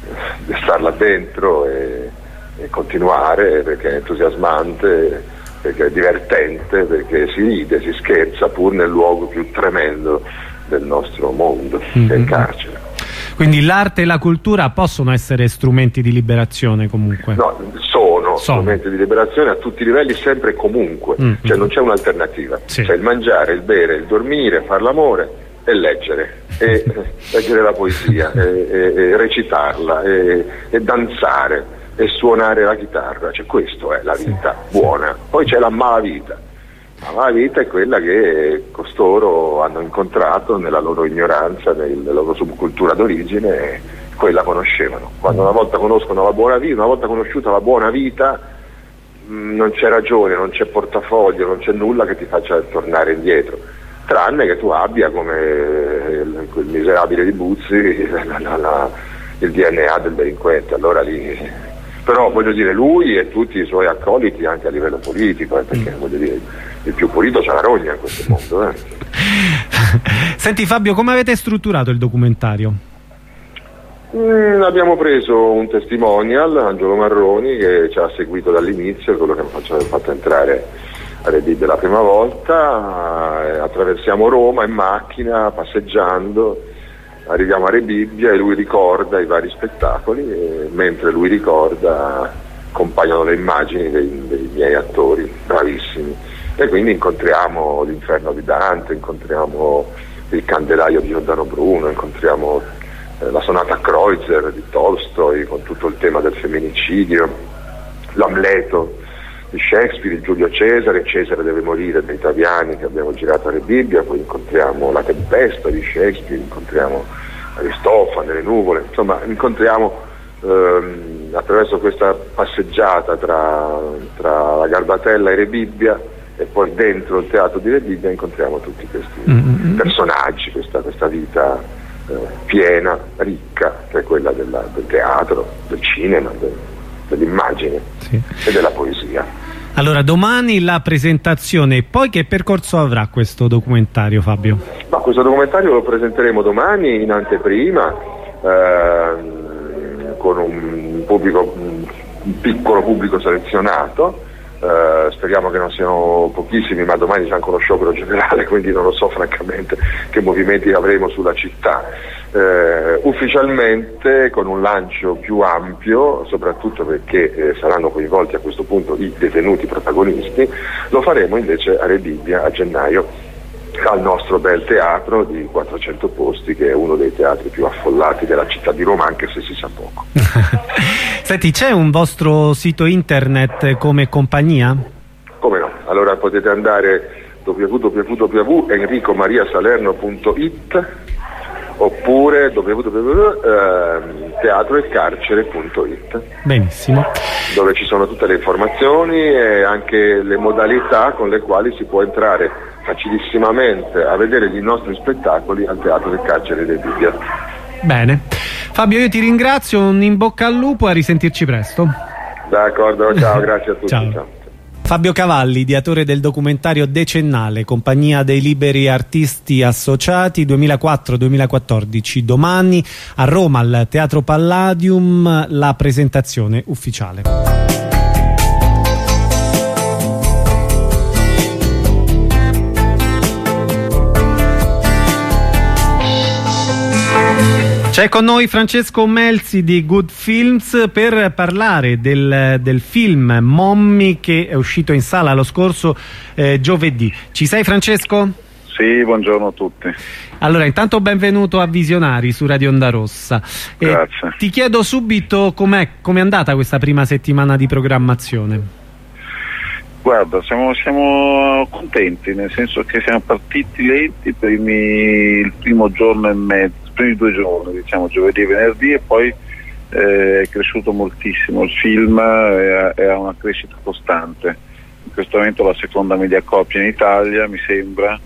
di starla dentro e, e continuare, perché è entusiasmante, perché è divertente, perché si ride, si scherza pur nel luogo più tremendo del nostro mondo, mm-hmm. che è il carcere. Quindi l'arte e la cultura possono essere strumenti di liberazione comunque? No, sono, sono. strumenti di liberazione a tutti i livelli, sempre e comunque, mm-hmm. cioè non c'è un'alternativa, sì. C'è il mangiare, il bere, il dormire, far l'amore e leggere, e leggere la poesia, e, e, e recitarla, e, e danzare, e suonare la chitarra, cioè questo è la vita sì, buona. Sì. Poi c'è la malavita. La malavita è quella che costoro hanno incontrato nella loro ignoranza, nella loro subcultura d'origine, e quella conoscevano. Quando una volta conoscono la buona vita, una volta conosciuta la buona vita, mh, non c'è ragione, non c'è portafoglio, non c'è nulla che ti faccia tornare indietro. tranne che tu abbia come il, quel miserabile di Buzzi la, la, la, il D N A del delinquente. Allora lì, però voglio dire, lui e tutti i suoi accoliti anche a livello politico, eh, perché voglio dire, il più pulito c'è la rogna in questo mondo. Eh. Senti Fabio, come avete strutturato il documentario? Mm, abbiamo preso un testimonial, Angelo Marroni, che ci ha seguito dall'inizio, quello che ci ha fatto entrare a Rebibbia la prima volta. Eh, attraversiamo Roma in macchina, passeggiando, arriviamo a Rebibbia e lui ricorda i vari spettacoli, e mentre lui ricorda compaiono le immagini dei, dei miei attori bravissimi, e quindi incontriamo l'Inferno di Dante, incontriamo il Candelaio di Giordano Bruno, incontriamo eh, la sonata Kreutzer di Tolstoi con tutto il tema del femminicidio, l'Amleto di Shakespeare, il Giulio Cesare, Cesare deve morire dei Taviani che abbiamo girato a Rebibbia, poi incontriamo la Tempesta di Shakespeare, incontriamo Aristofane, le nuvole, insomma incontriamo ehm, attraverso questa passeggiata tra, tra la Garbatella e Rebibbia, e poi dentro il teatro di Rebibbia incontriamo tutti questi mm-hmm. personaggi, questa, questa vita eh, piena, ricca, che è quella della, del teatro, del cinema, del, dell'immagine sì. e della poesia. Allora, domani la presentazione, poi che percorso avrà questo documentario, Fabio? Ma questo documentario lo presenteremo domani in anteprima eh, con un pubblico, un piccolo pubblico selezionato. Uh, speriamo che non siano pochissimi, ma domani c'è anche uno sciopero generale, quindi non lo so francamente che movimenti avremo sulla città. Uh, ufficialmente con un lancio più ampio, soprattutto perché eh, saranno coinvolti a questo punto i detenuti protagonisti, lo faremo invece a Rebibbia a gennaio al nostro bel teatro di quattrocento posti, che è uno dei teatri più affollati della città di Roma, anche se si sa poco. Senti, c'è un vostro sito internet come compagnia? Come no, allora potete andare w w w punto enrico maria salerno punto i t oppure w w w punto teatro e carcere punto i t. Benissimo. Dove ci sono tutte le informazioni e anche le modalità con le quali si può entrare facilissimamente a vedere i nostri spettacoli al Teatro del Carcere di Rebibbia. Bene. Fabio, io ti ringrazio, un in bocca al lupo, a risentirci presto. D'accordo, ciao, grazie a tutti. Ciao. Ciao. Fabio Cavalli, ideatore del documentario Decennale, Compagnia dei Liberi Artisti Associati duemilaquattro duemilaquattordici. Domani a Roma al Teatro Palladium la presentazione ufficiale. C'è con noi Francesco Melzi di Good Films per parlare del, del film Mommy, che è uscito in sala lo scorso eh, giovedì. Ci sei, Francesco? Sì, buongiorno a tutti. Allora, intanto benvenuto a Visionari su Radio Onda Rossa. Grazie. Eh, ti chiedo subito com'è com'è andata questa prima settimana di programmazione. Guarda, siamo, siamo contenti, nel senso che siamo partiti lenti per il primo giorno e mezzo, i primi due giorni, diciamo giovedì e venerdì, e poi eh, è cresciuto moltissimo il film, è, è a una crescita costante. In questo momento la seconda media copia in Italia, mi sembra,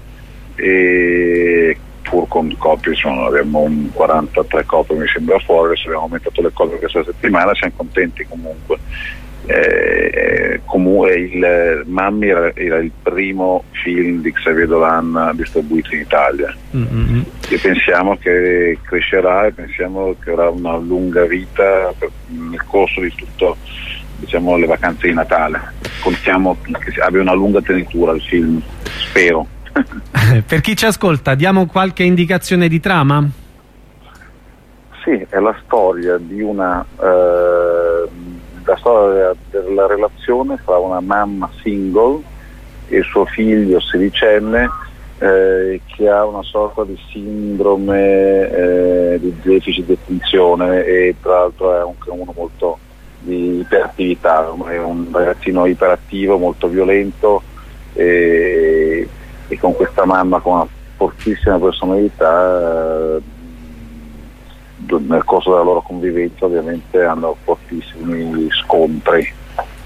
e pur con copie, insomma, abbiamo un quarantatré copie mi sembra fuori, adesso abbiamo aumentato le copie questa settimana, siamo contenti comunque. Eh, comunque il Mammi era, era il primo film di Xavier Dolan distribuito in Italia. Mm-hmm. E pensiamo che crescerà e pensiamo che avrà una lunga vita per, nel corso di tutto, diciamo, le vacanze di Natale. Contiamo che abbia una lunga tenitura il film, spero. Per chi ci ascolta, diamo qualche indicazione di trama? Sì, è la storia di una eh, la storia della relazione tra una mamma single e suo figlio sedicenne eh, che ha una sorta di sindrome eh, di deficit di attenzione, e tra l'altro è anche uno molto di iperattività, è un ragazzino iperattivo, molto violento, e, e con questa mamma con una fortissima personalità eh, nel corso della loro convivenza ovviamente hanno fortissimi scontri,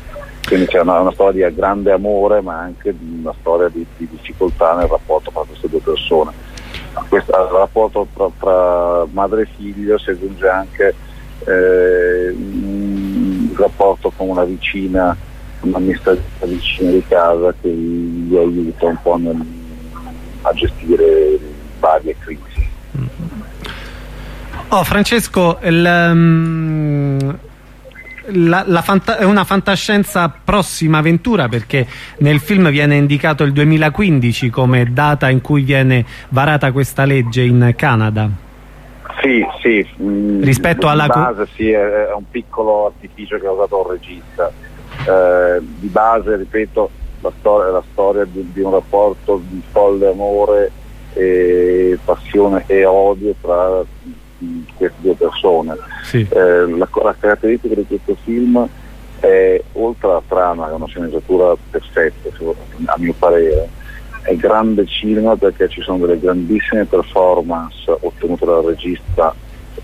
quindi c'è una, una storia di grande amore, ma anche una storia di, di difficoltà nel rapporto tra queste due persone. A questo al rapporto tra, tra madre e figlio si aggiunge anche eh, il rapporto con una vicina, un'amministrativa vicina di casa che gli aiuta un po' nel, a gestire varie crisi. Oh, Francesco, il, um... La, la fanta- è una fantascienza prossima avventura, perché nel film viene indicato il duemilaquindici come data in cui viene varata questa legge in Canada. Sì, sì. Rispetto di alla base sì, è, è un piccolo artificio che ha usato un regista. Eh, di base, ripeto, la storia è la storia di, di un rapporto di folle amore, e passione e odio tra queste due persone. Sì. Eh, la, la caratteristica di questo film è, oltre alla trama, che è una sceneggiatura perfetta a mio parere, è grande cinema perché ci sono delle grandissime performance ottenute dal regista,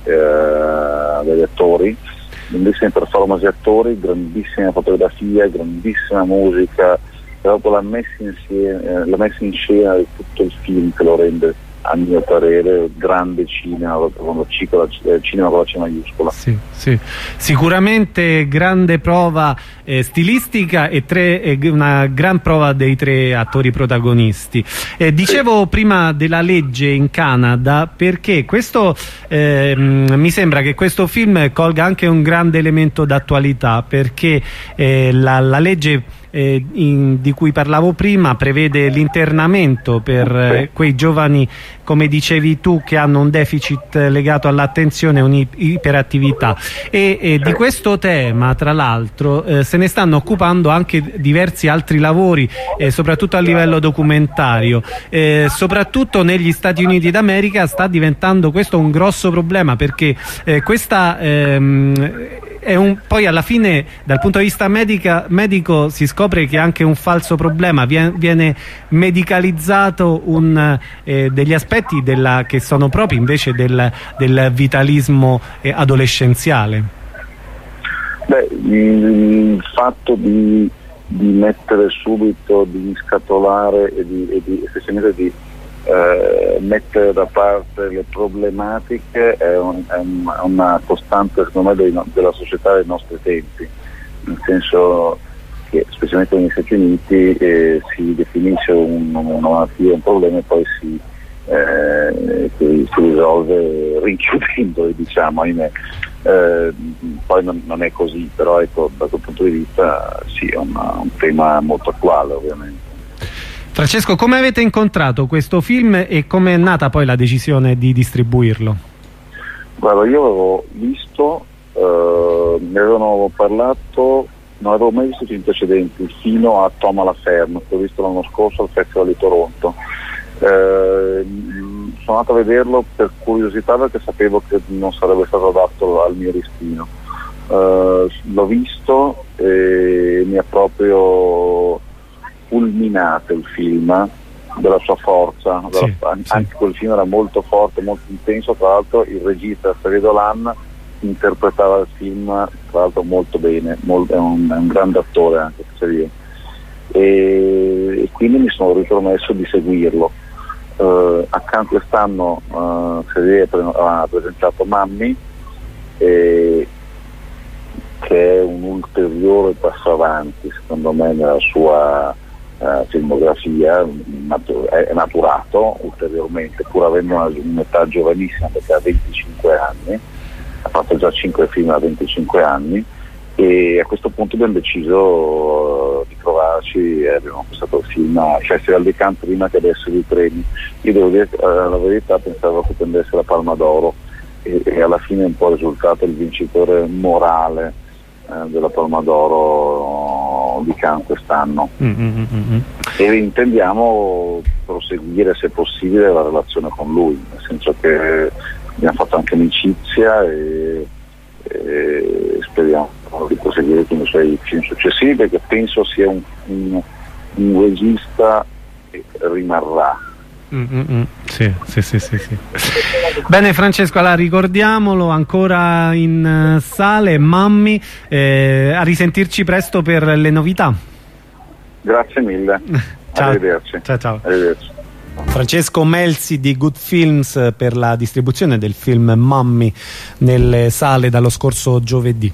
eh, dagli attori, grandissime performance di attori, grandissima fotografia, grandissima musica, proprio la messa insieme, eh, la messa in scena di tutto il film che lo rende, a mio parere, grande cinema, con la, cinema con la C maiuscola. Sì, sì. Sicuramente grande prova eh, stilistica e tre, eh, una gran prova dei tre attori protagonisti. Eh, dicevo sì. prima della legge in Canada, perché questo eh, mi sembra che questo film colga anche un grande elemento d'attualità, perché eh, la, la legge Eh, in, di cui parlavo prima prevede l'internamento per eh, quei giovani, come dicevi tu, che hanno un deficit legato all'attenzione e un'iperattività, e, e di questo tema tra l'altro eh, se ne stanno occupando anche diversi altri lavori, eh, soprattutto a livello documentario, eh, soprattutto negli Stati Uniti d'America sta diventando questo un grosso problema, perché eh, questa ehm, è un, poi alla fine dal punto di vista medica, medico si scopre che è anche un falso problema, viene, viene medicalizzato un, eh, degli aspetti della, che sono propri invece del, del vitalismo eh, adolescenziale. Beh, il fatto di, di mettere subito, di scatolare e di, e di, e di eh, mettere da parte le problematiche è, un, è un, una costante, secondo me, dei, della società dei nostri tempi, nel senso che specialmente negli Stati Uniti eh, si definisce un, una malattia, un problema, e poi si, eh, si, si risolve rinchiudendoli, diciamo, ahimè. Eh, poi non, non è così, però ecco, da quel punto di vista sì, è una, un tema molto attuale, ovviamente. Francesco, come avete incontrato questo film e come è nata poi la decisione di distribuirlo? Guarda, io avevo visto, eh, ne avevano parlato, non avevo mai visto film precedenti, fino a Tom alla Ferme, che ho visto l'anno scorso al Festival di Toronto. Eh, sono andato a vederlo per curiosità, perché sapevo che non sarebbe stato adatto al mio destino. Eh, l'ho visto e mi ha proprio fulminato il film, della sua forza, sì, della, sì. Anche quel film era molto forte, molto intenso. Tra l'altro il regista Xavier Dolan interpretava il film tra l'altro molto bene, molto, è, un, è un grande attore anche Xavier, e, e quindi mi sono ripromesso di seguirlo. Uh, accanto quest'anno uh, Xavier ha presentato Mammi, eh, che è un ulteriore passo avanti secondo me nella sua uh, filmografia, natu- è maturato ulteriormente, pur avendo una, un'età giovanissima, perché ha venticinque anni, ha fatto già cinque film a venticinque anni, e a questo punto abbiamo deciso uh, di provarci e abbiamo acquistato il film al Festival di Cannes prima che adesso i premi. Io devo dire, uh, la verità, pensavo che prendesse la Palma d'Oro, e, e alla fine è un po' risultato il vincitore morale uh, della Palma d'Oro di Cannes quest'anno. Mm-hmm. E intendiamo proseguire, se possibile, la relazione con lui, nel senso che abbiamo fatto anche amicizia e, e speriamo di proseguire con i suoi film successivi, perché penso sia un, un, un regista che rimarrà. Mm-hmm. Sì, sì, sì, sì, sì. Bene Francesco, allora ricordiamolo ancora in uh, sale, Mammi, eh, a risentirci presto per le novità. Grazie mille. Ciao. Arrivederci. Ciao, ciao. Arrivederci. Francesco Melzi di Good Films per la distribuzione del film Mummy nelle sale dallo scorso giovedì.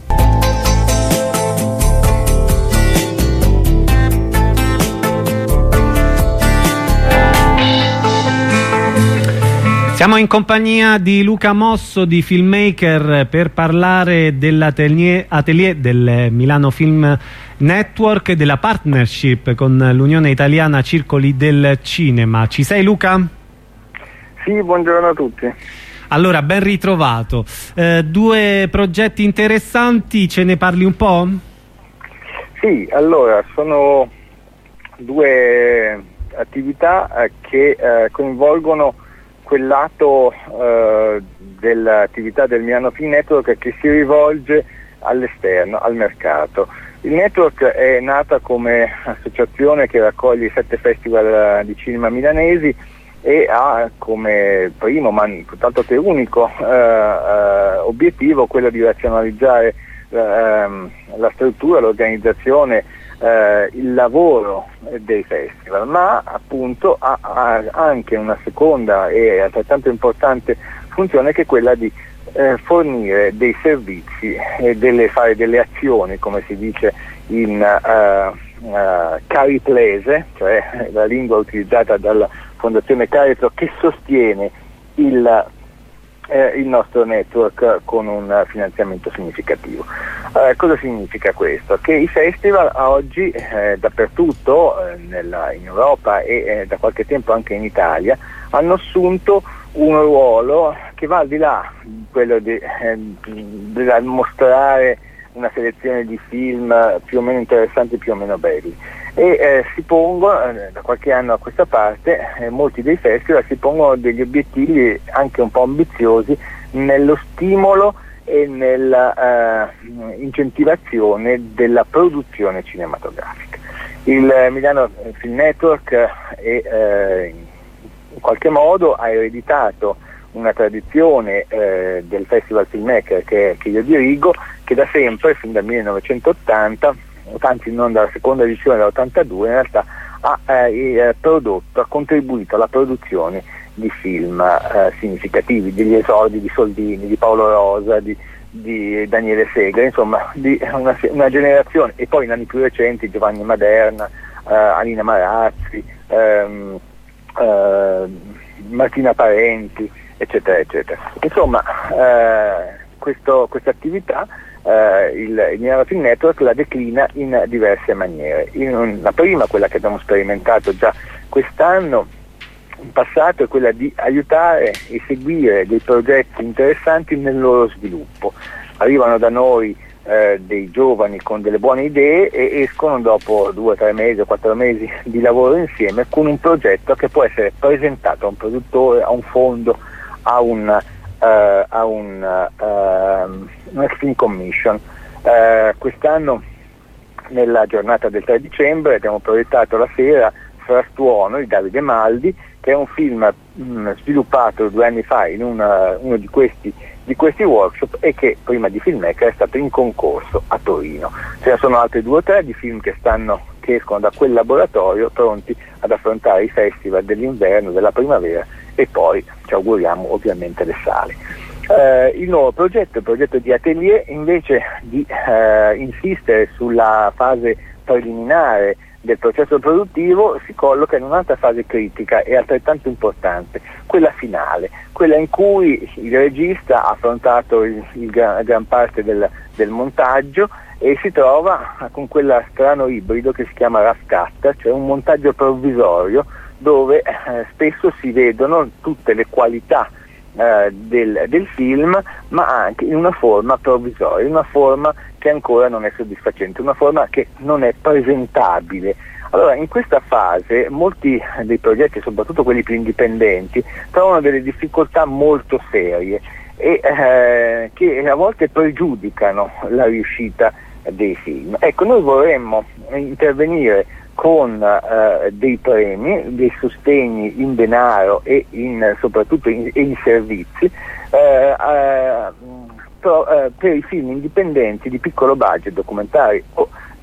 Siamo in compagnia di Luca Mosso di Filmmaker per parlare dell'atelier atelier del Milano Film Network e della partnership con l'Unione Italiana Circoli del Cinema. Ci sei, Luca? Sì, buongiorno a tutti. Allora, ben ritrovato. Eh, due progetti interessanti, ce ne parli un po'? Sì, allora, sono due attività eh, che eh, coinvolgono quel lato eh, dell'attività del Milano Film Network che si rivolge all'esterno, al mercato. Il network è nata come associazione che raccoglie i sette festival di cinema milanesi e ha come primo, ma tutt'altro che unico, eh, eh, obiettivo quello di razionalizzare eh, la struttura, l'organizzazione, Eh, il lavoro dei festival, ma appunto ha, ha anche una seconda e altrettanto importante funzione, che è quella di eh, fornire dei servizi e delle, fare delle azioni, come si dice in uh, uh, cariplese, cioè la lingua utilizzata dalla Fondazione Caritro, che sostiene il Eh, il nostro network con un finanziamento significativo. Eh, cosa significa questo? Che i festival oggi eh, dappertutto eh, nella, in Europa e eh, da qualche tempo anche in Italia hanno assunto un ruolo che va al di là di quello di eh, di mostrare una selezione di film più o meno interessanti, più o meno belli, e eh, si pongono eh, da qualche anno a questa parte eh, molti dei festival si pongono degli obiettivi anche un po' ambiziosi nello stimolo e nella eh, incentivazione della produzione cinematografica. Il eh, Milano Film Network è, eh, in qualche modo ha ereditato una tradizione eh, del Festival Filmmaker che, che io dirigo, che da sempre, fin dal millenovecentottanta, anzi non dalla seconda edizione dell'ottantadue, in realtà ha eh, prodotto, ha contribuito alla produzione di film eh, significativi, degli esordi di Soldini, di Paolo Rosa, di, di Daniele Segre, insomma di una, una generazione, e poi in anni più recenti Giovanni Maderna, eh, Alina Marazzi, ehm, eh, Martina Parenti, eccetera eccetera. Insomma eh, questa attività eh, il, il Milano Film Network la declina in diverse maniere. In, la prima, quella che abbiamo sperimentato già quest'anno, in passato, è quella di aiutare e seguire dei progetti interessanti nel loro sviluppo. Arrivano da noi eh, dei giovani con delle buone idee e escono dopo due, tre mesi o quattro mesi di lavoro insieme con un progetto che può essere presentato a un produttore, a un fondo, a un, uh, a un uh, una film commission. Uh, quest'anno, nella giornata del tre dicembre, abbiamo proiettato la sera Frastuono di Davide Maldi, che è un film mh, sviluppato due anni fa in una, uno di questi, di questi workshop e che prima di Filmmaker è stato in concorso a Torino. Ce ne sono altri due o tre di film che, stanno, che escono da quel laboratorio, pronti ad affrontare i festival dell'inverno, della primavera, e poi ci auguriamo ovviamente le sale. Eh, il nuovo progetto, il progetto di Atelier, invece di eh, insistere sulla fase preliminare del processo produttivo, si colloca in un'altra fase critica e altrettanto importante, quella finale, quella in cui il regista ha affrontato il, il gran, gran parte del, del montaggio e si trova con quella strano ibrido che si chiama rough cut, cioè un montaggio provvisorio dove eh, spesso si vedono tutte le qualità eh, del, del film, ma anche in una forma provvisoria, in una forma che ancora non è soddisfacente, una forma che non è presentabile. Allora, in questa fase molti dei progetti, soprattutto quelli più indipendenti, trovano delle difficoltà molto serie e eh, che a volte pregiudicano la riuscita dei film. Ecco, noi vorremmo intervenire con eh, dei premi, dei sostegni in denaro e in, soprattutto in, in servizi eh, eh, pro, eh, per i film indipendenti di piccolo budget, documentari o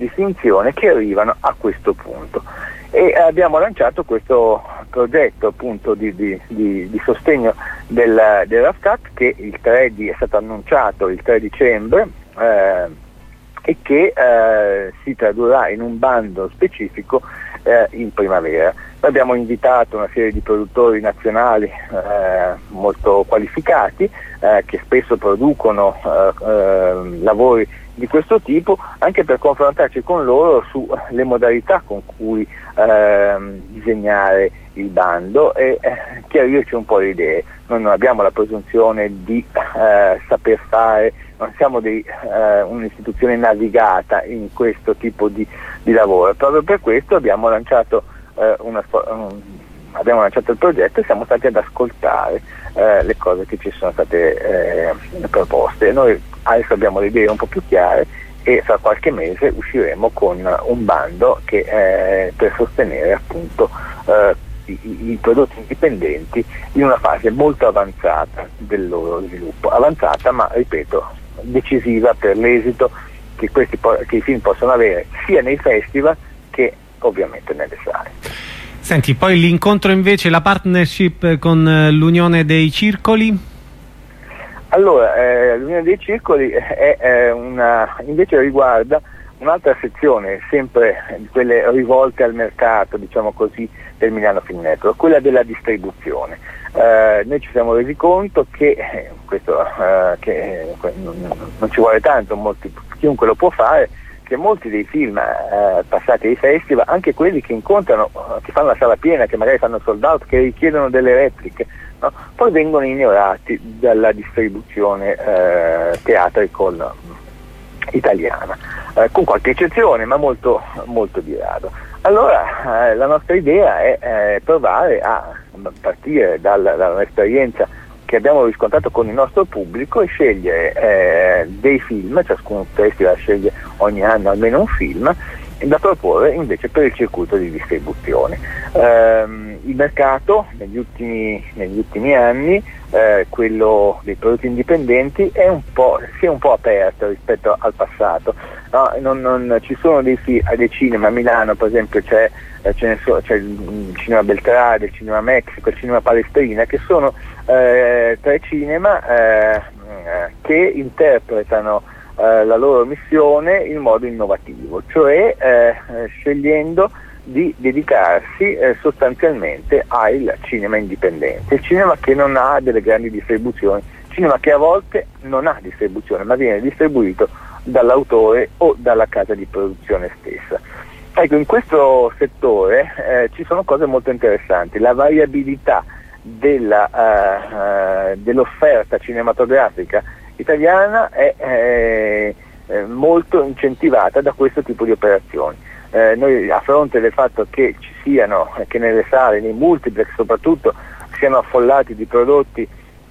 distinzione che arrivano a questo punto. E abbiamo lanciato questo progetto appunto di, di, di, di sostegno del, del RAFCAT, che il tre di, è stato annunciato il tre dicembre eh, e che eh, si tradurrà in un bando specifico eh, in primavera. Noi abbiamo invitato una serie di produttori nazionali eh, molto qualificati eh, che spesso producono eh, eh, lavori di questo tipo, anche per confrontarci con loro sulle modalità con cui eh, disegnare il bando e eh, chiarirci un po' le idee. Noi non abbiamo la presunzione di eh, saper fare, non siamo dei, eh, un'istituzione navigata in questo tipo di, di lavoro. Proprio per questo abbiamo lanciato, eh, una, un, abbiamo lanciato il progetto e siamo stati ad ascoltare eh, le cose che ci sono state eh, proposte. Noi adesso abbiamo le idee un po' più chiare e fra qualche mese usciremo con un bando che, eh, per sostenere appunto eh, i, i prodotti indipendenti in una fase molto avanzata del loro sviluppo, avanzata ma ripeto decisiva per l'esito che, questi, che i film possono avere sia nei festival che ovviamente nelle sale. Senti, poi l'incontro invece, la partnership con l'Unione dei Circoli? Allora, eh, l'Unione dei Circoli è, è una, invece riguarda un'altra sezione, sempre di quelle rivolte al mercato, diciamo così, del Milano Film Network, quella della distribuzione. Eh, noi ci siamo resi conto che, eh, questo, eh, che non, non ci vuole tanto, molti, chiunque lo può fare, che molti dei film eh, passati ai festival, anche quelli che incontrano, che fanno la sala piena, che magari fanno sold out, che richiedono delle repliche, no? Poi vengono ignorati dalla distribuzione eh, theatrical italiana, eh, con qualche eccezione, ma molto, molto di rado. Allora eh, la nostra idea è eh, provare a partire dalla, dalla esperienza che abbiamo riscontrato con il nostro pubblico e scegliere eh, dei film, ciascun festival sceglie ogni anno almeno un film, da proporre invece per il circuito di distribuzione. Ehm, il mercato negli ultimi, negli ultimi anni, eh, quello dei prodotti indipendenti, è un po', si è un po' aperto rispetto al passato. No, non, non, ci sono dei, dei cinema, a Milano per esempio c'è, eh, ce ne so, c'è il cinema Beltrade, il cinema Mexico, il cinema Palestrina, che sono eh, tre cinema eh, che interpretano eh, la loro missione in modo innovativo, cioè eh, scegliendo di dedicarsi eh, sostanzialmente al cinema indipendente, il cinema che non ha delle grandi distribuzioni, cinema che a volte non ha distribuzione ma viene distribuito dall'autore o dalla casa di produzione stessa. Ecco, in questo settore eh, ci sono cose molto interessanti, la variabilità della, uh, uh, dell'offerta cinematografica italiana è eh, eh, molto incentivata da questo tipo di operazioni. Eh, noi, a fronte del fatto che ci siano, eh, che nelle sale, nei multiplex soprattutto, siano affollati di prodotti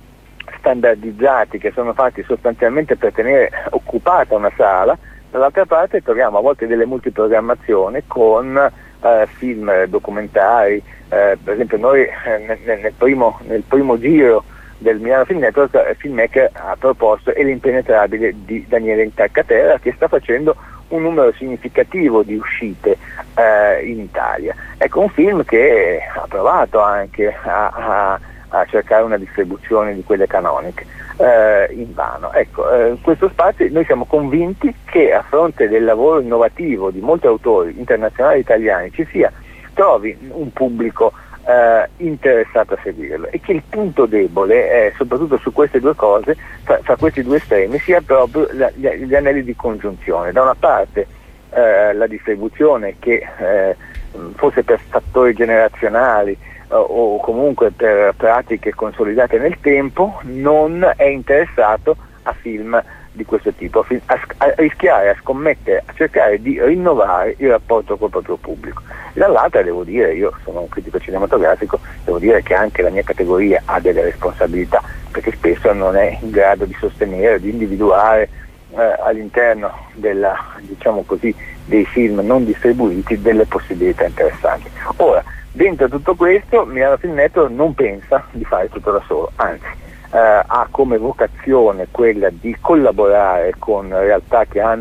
standardizzati che sono fatti sostanzialmente per tenere occupata una sala, dall'altra parte troviamo a volte delle multiprogrammazioni con eh, film documentari, eh, per esempio noi eh, nel, nel, primo, nel primo giro del Milano Film Network il filmmaker ha proposto È l'impenetrabile di Daniele Intarcaterra, che sta facendo un numero significativo di uscite eh, in Italia. Ecco, un film che ha provato anche a, a a cercare una distribuzione di quelle canoniche, eh, invano. Ecco, eh, in questo spazio noi siamo convinti che a fronte del lavoro innovativo di molti autori internazionali e italiani ci sia, trovi un pubblico eh, interessato a seguirlo, e che il punto debole, eh, soprattutto su queste due cose, tra, tra questi due estremi, sia proprio la, gli, gli anelli di congiunzione. Da una parte eh, la distribuzione che eh, forse per fattori generazionali o comunque per pratiche consolidate nel tempo non è interessato a film di questo tipo, a, a rischiare, a scommettere, a cercare di rinnovare il rapporto col proprio pubblico. E dall'altra devo dire, io sono un critico cinematografico, devo dire che anche la mia categoria ha delle responsabilità, perché spesso non è in grado di sostenere, di individuare eh, all'interno della, diciamo così, dei film non distribuiti delle possibilità interessanti. Ora, dentro tutto questo Milano Film Network non pensa di fare tutto da solo, anzi eh, ha come vocazione quella di collaborare con realtà che hanno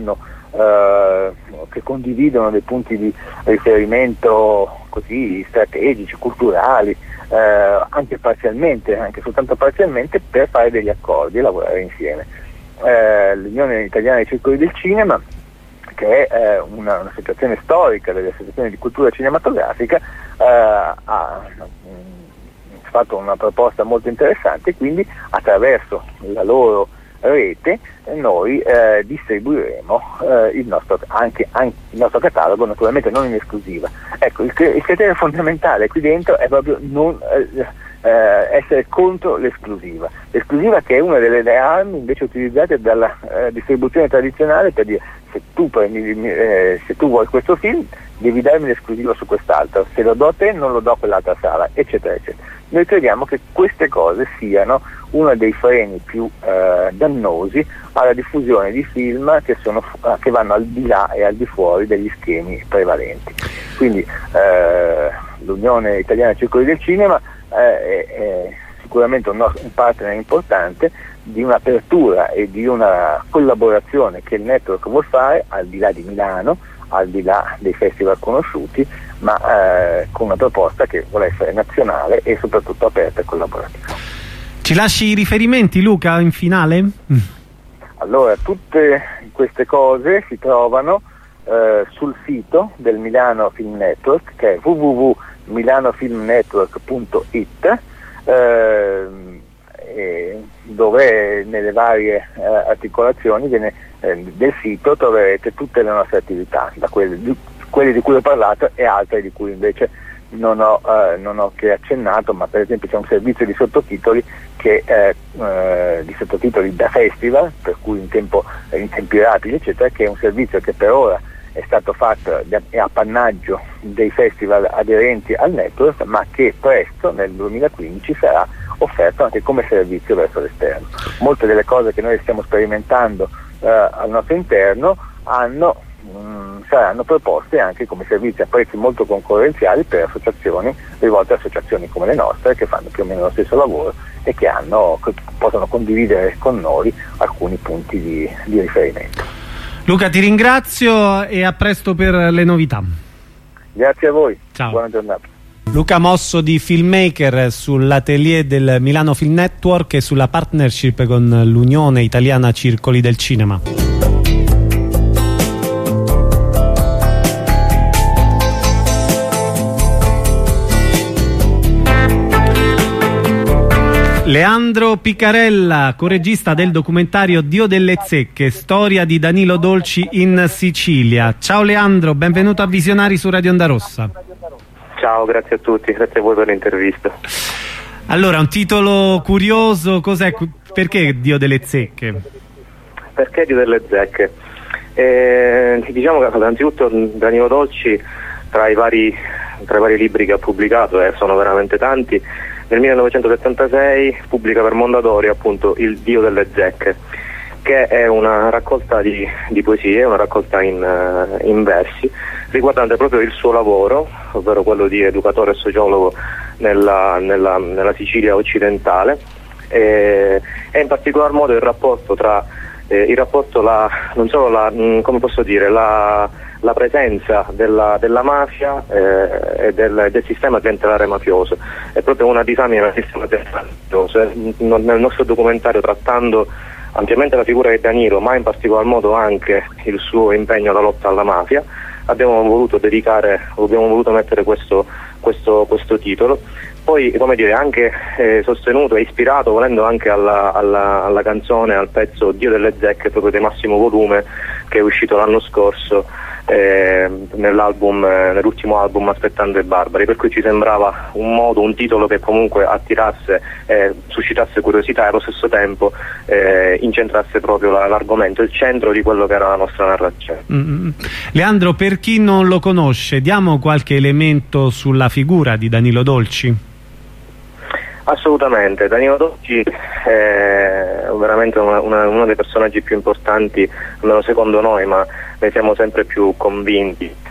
eh, che condividono dei punti di riferimento così strategici, culturali, eh, anche parzialmente, anche soltanto parzialmente, per fare degli accordi e lavorare insieme. Eh, L'Unione Italiana dei Circoli del Cinema, che è eh, una, un'associazione storica delle associazioni di cultura cinematografica, eh, ha mh, fatto una proposta molto interessante, quindi attraverso la loro rete noi eh, distribuiremo eh, il, nostro, anche, anche il nostro catalogo, naturalmente non in esclusiva. Ecco, il, il criterio fondamentale qui dentro è proprio non eh, eh, essere contro l'esclusiva. L'esclusiva, che è una delle, delle armi invece utilizzate dalla eh, distribuzione tradizionale per dire: se tu, prendi, eh, se tu vuoi questo film devi darmi l'esclusiva su quest'altro, se lo do a te non lo do a quell'altra sala, eccetera eccetera. Noi crediamo che queste cose siano uno dei freni più eh, dannosi alla diffusione di film che, sono, che vanno al di là e al di fuori degli schemi prevalenti. Quindi eh, l'Unione Italiana dei Circoli del Cinema eh, è, è sicuramente un, nostro, un partner importante di un'apertura e di una collaborazione che il network vuol fare al di là di Milano, al di là dei festival conosciuti, ma eh, con una proposta che vuole essere nazionale e soprattutto aperta e collaborativa. Ci lasci i riferimenti, Luca, in finale? Allora, tutte queste cose si trovano eh, sul sito del Milano Film Network, che è w w w punto milano film network punto i t, eh, dove nelle varie eh, articolazioni viene, eh, del sito troverete tutte le nostre attività, da quelle di, quelle di cui ho parlato e altre di cui invece non ho, eh, non ho che accennato, ma per esempio c'è un servizio di sottotitoli che eh, eh, di sottotitoli da festival, per cui in, tempo, in tempi rapidi eccetera, che è un servizio che per ora è stato fatto è appannaggio dei festival aderenti al network, ma che presto nel duemilaquindici sarà offerto anche come servizio verso l'esterno. Molte delle cose che noi stiamo sperimentando eh, al nostro interno hanno, mh, saranno proposte anche come servizi a prezzi molto concorrenziali per associazioni, rivolte a associazioni come le nostre, che fanno più o meno lo stesso lavoro e che, hanno, che possono condividere con noi alcuni punti di, di riferimento. Luca, ti ringrazio e a presto per le novità. Grazie a voi. Ciao. Buona giornata. Luca Mosso di Filmmaker sull'atelier del Milano Film Network e sulla partnership con l'Unione Italiana Circoli del Cinema. Leandro Piccarella, coregista del documentario Dio delle Zecche, storia di Danilo Dolci in Sicilia. Ciao Leandro, benvenuto a Visionari su Radio Onda Rossa. Ciao, grazie a tutti, grazie a voi per l'intervista. Allora, un titolo curioso, cos'è? Perché Dio delle Zecche? Perché Dio delle Zecche? Eh, diciamo che innanzitutto Danilo Dolci, tra i vari, tra i vari libri che ha pubblicato, eh, sono veramente tanti, nel millenovecentosettantasei pubblica per Mondadori appunto Il Dio delle Zecche, che è una raccolta di, di poesie, una raccolta in, uh, in versi, riguardante proprio il suo lavoro, ovvero quello di educatore e sociologo nella, nella, nella Sicilia occidentale, e, e in particolar modo il rapporto tra eh, il rapporto la, non solo la, mh, come posso dire, la, la presenza della, della mafia eh, e del, del sistema clientelare mafioso. È proprio una disamina del sistema clientelare mafioso. Nel nostro documentario, trattando ampiamente la figura di Danilo, ma in particolar modo anche il suo impegno alla lotta alla mafia, abbiamo voluto dedicare, abbiamo voluto mettere questo, questo, questo titolo. Poi, come dire, anche eh, sostenuto e ispirato, volendo, anche alla, alla, alla canzone, al pezzo Dio delle Zecche, proprio di Massimo Volume, che è uscito l'anno scorso eh, nell'album, eh, nell'ultimo album Aspettando i Barbari, per cui ci sembrava un modo, un titolo che comunque attirasse, eh, suscitasse curiosità e allo stesso tempo eh, incentrasse proprio la, l'argomento, il centro di quello che era la nostra narrazione. Mm-hmm. Leandro, per chi non lo conosce, diamo qualche elemento sulla figura di Danilo Dolci? Assolutamente, Danilo Dolci è veramente una, una, uno dei personaggi più importanti, almeno secondo noi, ma ne siamo sempre più convinti,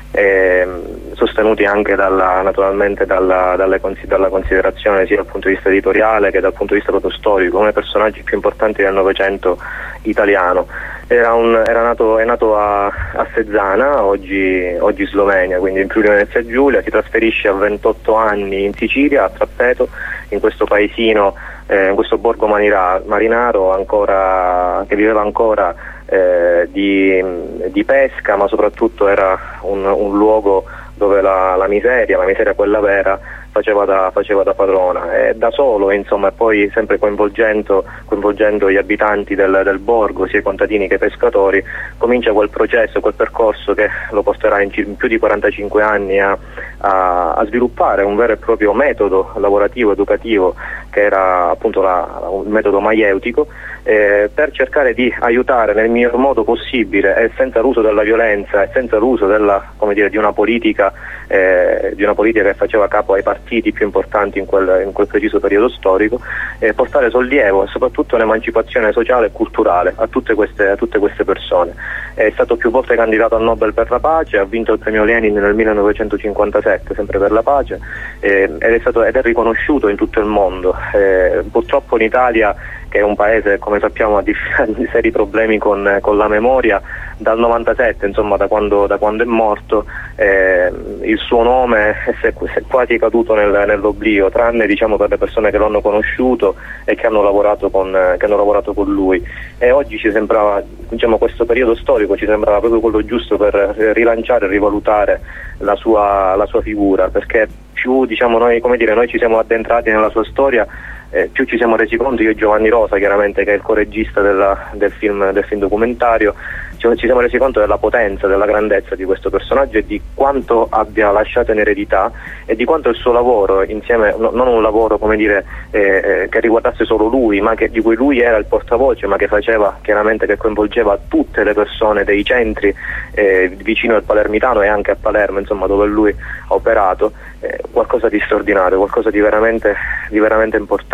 eh, sostenuti anche dalla, naturalmente dalla, dalle, dalla considerazione sia dal punto di vista editoriale che dal punto di vista proprio storico, uno dei personaggi più importanti del Novecento italiano. Era, un, era nato, è nato a, a Sezzana, oggi, oggi Slovenia, quindi in Friuli Venezia Giulia, si trasferisce a ventotto anni in Sicilia, a Trappeto, in questo paesino, eh, in questo borgo manira, marinaro ancora, che viveva ancora eh, di, di pesca, ma soprattutto era un, un luogo dove la, la miseria, la miseria quella vera, faceva da, faceva da padrona, e da solo, insomma, poi sempre coinvolgendo, coinvolgendo gli abitanti del, del borgo, sia i contadini che i pescatori, comincia quel processo, quel percorso che lo porterà in, in più di quarantacinque anni a, a, a sviluppare un vero e proprio metodo lavorativo, educativo, che era appunto la, un metodo maieutico, eh, per cercare di aiutare nel miglior modo possibile e senza l'uso della violenza e senza l'uso della, come dire, di una politica eh, di una politica che faceva capo ai partiti più importanti in quel, in quel preciso periodo storico, eh, portare sollievo e soprattutto un'emancipazione sociale e culturale a tutte queste, a tutte queste persone. È stato più volte candidato al Nobel per la pace, ha vinto il premio Lenin nel millenovecentocinquantasette, sempre per la pace, eh, ed, è stato, ed è riconosciuto in tutto il mondo. Eh, purtroppo in Italia, che è un paese, come sappiamo, ha di, di seri problemi con, con la memoria, dal novantasette, insomma, da quando, da quando è morto, eh, il suo nome è, è quasi caduto nel, nell'oblio, tranne, diciamo, per le persone che lo hanno conosciuto e che hanno lavorato con, che hanno lavorato con lui. E oggi ci sembrava, diciamo, questo periodo storico ci sembrava proprio quello giusto per rilanciare e rivalutare la sua, la sua figura, perché più, diciamo, noi, come dire, noi ci siamo addentrati nella sua storia, Eh, più ci siamo resi conto, io e Giovanni Rosa, chiaramente, che è il coregista della, del, film, del film documentario, ci, ci siamo resi conto della potenza, della grandezza di questo personaggio e di quanto abbia lasciato in eredità e di quanto il suo lavoro, insieme, no, non un lavoro, come dire, eh, eh, che riguardasse solo lui, ma che, di cui lui era il portavoce, ma che faceva, chiaramente, che coinvolgeva tutte le persone dei centri eh, vicino al Palermitano e anche a Palermo, insomma, dove lui ha operato, eh, qualcosa di straordinario, qualcosa di veramente, di veramente importante.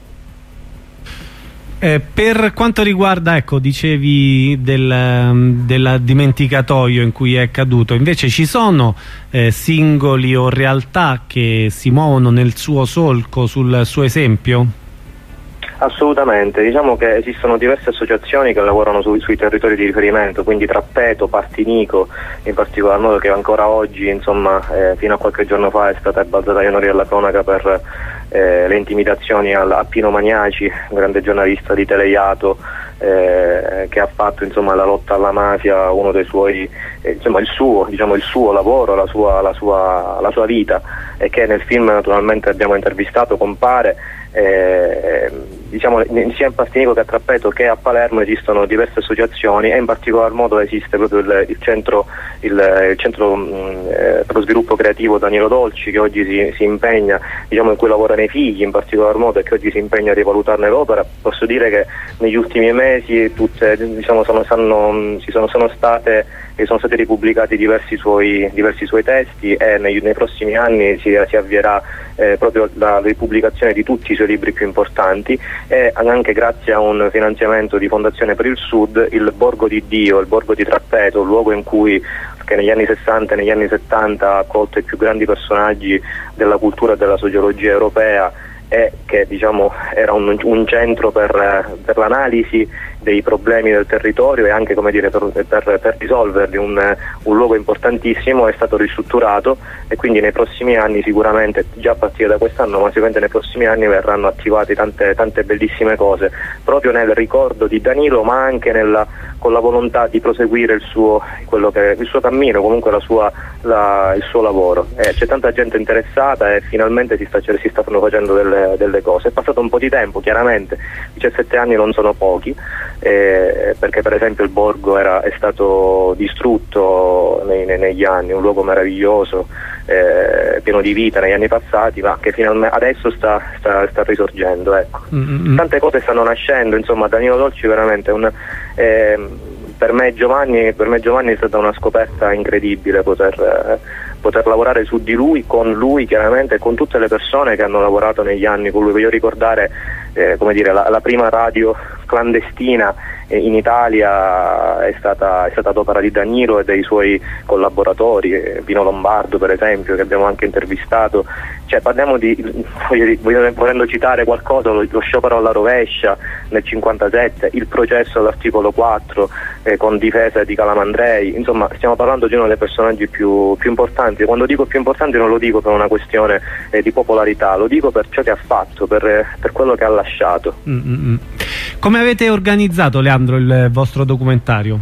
Eh, per quanto riguarda, ecco, dicevi del, del dimenticatoio in cui è caduto, invece ci sono eh, singoli o realtà che si muovono nel suo solco, sul suo esempio? Assolutamente, diciamo che esistono diverse associazioni che lavorano su, sui territori di riferimento, quindi Trappeto, Partinico, in particolar modo, che ancora oggi, insomma, eh, fino a qualche giorno fa è stata balzata agli onori della cronaca per eh, le intimidazioni al, a Pino Magnaci, un grande giornalista di Teleiato, eh, che ha fatto, insomma, la lotta alla mafia uno dei suoi, eh, insomma, il suo, diciamo, il suo lavoro, la sua, la sua, la sua vita, e che nel film, naturalmente, abbiamo intervistato, compare. Eh, diciamo, sia in Partinico che a Trappeto che a Palermo esistono diverse associazioni, e in particolar modo esiste proprio il, il centro, il, il centro mh, eh, per lo sviluppo creativo Danilo Dolci, che oggi si, si impegna, diciamo, in cui lavorano i figli in particolar modo, e che oggi si impegna a rivalutarne l'opera. Posso dire che negli ultimi mesi tutte, diciamo, sono, sanno, si sono, sono state sono stati ripubblicati diversi suoi, diversi suoi testi, e nei, nei prossimi anni si, si avvierà eh, proprio la ripubblicazione di tutti i suoi libri più importanti, e anche grazie a un finanziamento di Fondazione per il Sud, il Borgo di Dio, il Borgo di Trappeto, un luogo in cui, che negli anni sessanta e negli anni settanta ha accolto i più grandi personaggi della cultura e della sociologia europea, e che, diciamo, era un, un centro per, per l'analisi dei problemi del territorio e anche, come dire, per, per, per risolverli, un, un luogo importantissimo, è stato ristrutturato, e quindi nei prossimi anni, sicuramente già a partire da quest'anno, ma sicuramente nei prossimi anni verranno attivate tante, tante bellissime cose proprio nel ricordo di Danilo, ma anche nella, con la volontà di proseguire il suo, quello che, il suo cammino, comunque la sua, la, il suo lavoro. Eh, c'è tanta gente interessata e finalmente si, sta, si stanno facendo delle, delle cose. È passato un po' di tempo, chiaramente, diciassette anni non sono pochi, eh, perché per esempio il borgo era, è stato distrutto nei, nei, negli anni, un luogo meraviglioso, eh, pieno di vita negli anni passati, ma che finalmente adesso sta, sta, sta risorgendo, ecco. Mm-hmm. Tante cose stanno nascendo, insomma. Danilo Dolci veramente un, eh, per me Giovanni per me Giovanni è stata una scoperta incredibile poter, eh, poter lavorare su di lui, con lui, chiaramente, e con tutte le persone che hanno lavorato negli anni con lui. Voglio ricordare, eh, come dire, la, la prima radio clandestina eh, in Italia è stata, è stata ad opera di Danilo e dei suoi collaboratori, eh, Pino Lombardo per esempio, che abbiamo anche intervistato. Cioè parliamo di, voglio, volendo citare qualcosa, lo, lo sciopero alla rovescia nel cinquantasette, il processo all'articolo quattro eh, con difesa di Calamandrei, insomma stiamo parlando di uno dei personaggi più, più importanti. Quando dico più importanti non lo dico per una questione eh, di popolarità, lo dico per ciò che ha fatto, per, per quello che ha lasciato. Mm-hmm. Come avete organizzato, Leandro, il vostro documentario?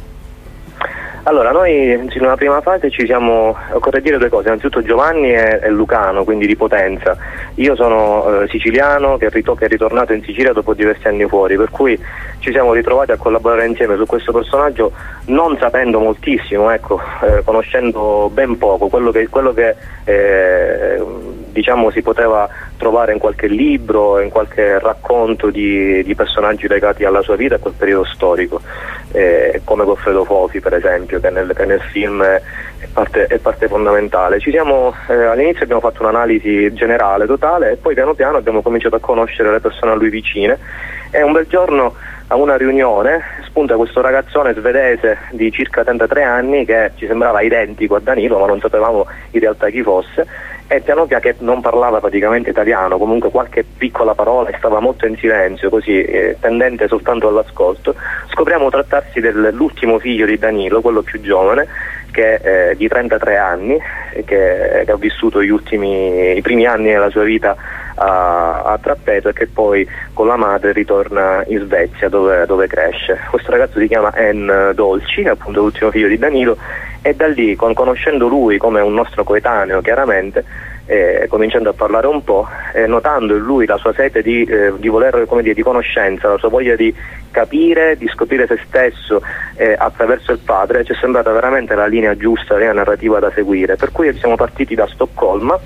Allora, noi in una prima fase ci siamo, occorre dire due cose: innanzitutto Giovanni è, è lucano, quindi di Potenza, io sono eh, siciliano che, rito- che è ritornato in Sicilia dopo diversi anni fuori, per cui ci siamo ritrovati a collaborare insieme su questo personaggio, non sapendo moltissimo, ecco, eh, conoscendo ben poco, quello che, quello che eh, diciamo si poteva trovare in qualche libro, in qualche racconto di, di personaggi legati alla sua vita e a quel periodo storico, eh, come Goffredo Fofi per esempio, che nel, che nel film è parte, è parte fondamentale. Ci siamo, eh, all'inizio abbiamo fatto un'analisi generale, totale, e poi piano piano abbiamo cominciato a conoscere le persone a lui vicine, e un bel giorno a una riunione spunta questo ragazzone svedese di circa trentatré anni che ci sembrava identico a Danilo, ma non sapevamo in realtà chi fosse, e piano piano, che non parlava praticamente italiano, comunque qualche piccola parola, e stava molto in silenzio, così eh, tendente soltanto all'ascolto. Scopriamo trattarsi dell'ultimo figlio di Danilo, quello più giovane, che è eh, di trentatré anni, che, che ha vissuto gli ultimi, i primi anni della sua vita a, a Trappeto, e che poi con la madre ritorna in Svezia dove, dove cresce. Questo ragazzo si chiama En Dolci, appunto l'ultimo figlio di Danilo, e da lì, con, conoscendo lui come un nostro coetaneo chiaramente, eh, cominciando a parlare un po', eh, notando in lui la sua sete di, eh, di voler, come dire, di conoscenza, la sua voglia di capire, di scoprire se stesso eh, attraverso il padre, ci è sembrata veramente la linea giusta, la linea narrativa da seguire, per cui siamo partiti da Stoccolma,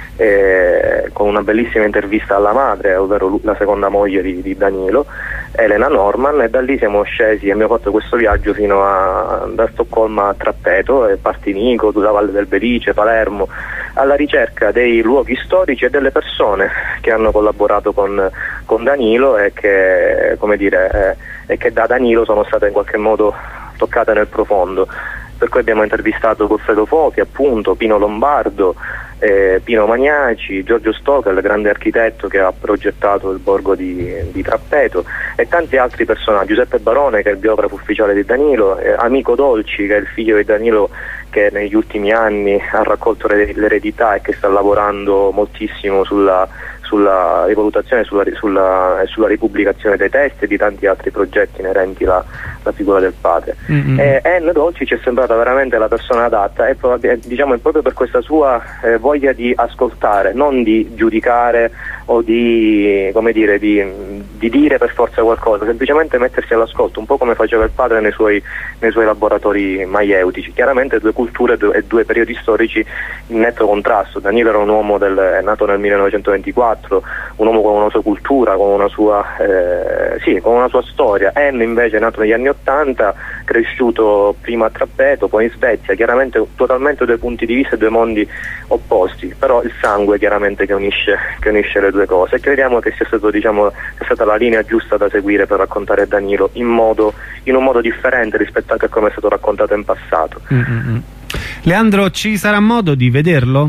Eh, con una bellissima intervista alla madre, ovvero la seconda moglie di, di Danilo, Elena Norman, e da lì siamo scesi e abbiamo fatto questo viaggio fino a, da Stoccolma a Trappeto, e Partinico, la Valle del Belice, Palermo, alla ricerca dei luoghi storici e delle persone che hanno collaborato con, con Danilo e che, come dire, eh, e che da Danilo sono state in qualche modo toccate nel profondo. Per cui abbiamo intervistato Goffredo Fofi, appunto, Pino Lombardo, eh, Pino Magnaci, Giorgio Stocca, il grande architetto che ha progettato il borgo di, di Trappeto, e tanti altri personaggi, Giuseppe Barone, che è il biografo ufficiale di Danilo, eh, Amico Dolci, che è il figlio di Danilo, che negli ultimi anni ha raccolto l'eredità e che sta lavorando moltissimo sulla, sulla rivalutazione e sulla, sulla, sulla ripubblicazione dei testi e di tanti altri progetti inerenti alla, alla figura del padre. Mm-hmm. E En Dolci ci è sembrata veramente la persona adatta, e diciamo proprio per questa sua eh, voglia di ascoltare, non di giudicare o di, come dire, di, di dire per forza qualcosa, semplicemente mettersi all'ascolto, un po' come faceva il padre nei suoi, nei suoi laboratori maieutici. Chiaramente due culture e due, due periodi storici in netto contrasto. Danilo era un uomo del, è nato nel millenovecentoventiquattro, un uomo con una sua cultura, con una sua, eh, sì, con una sua storia. En invece è nato negli anni ottanta, cresciuto prima a Trappeto, poi in Svezia, chiaramente totalmente due punti di vista e due mondi opposti, però il sangue chiaramente che unisce, che unisce le due cose, e crediamo che sia stato, diciamo, sia stata la linea giusta da seguire per raccontare Danilo in, modo, in un modo differente rispetto anche a come è stato raccontato in passato. Mm-hmm. Leandro, ci sarà modo di vederlo?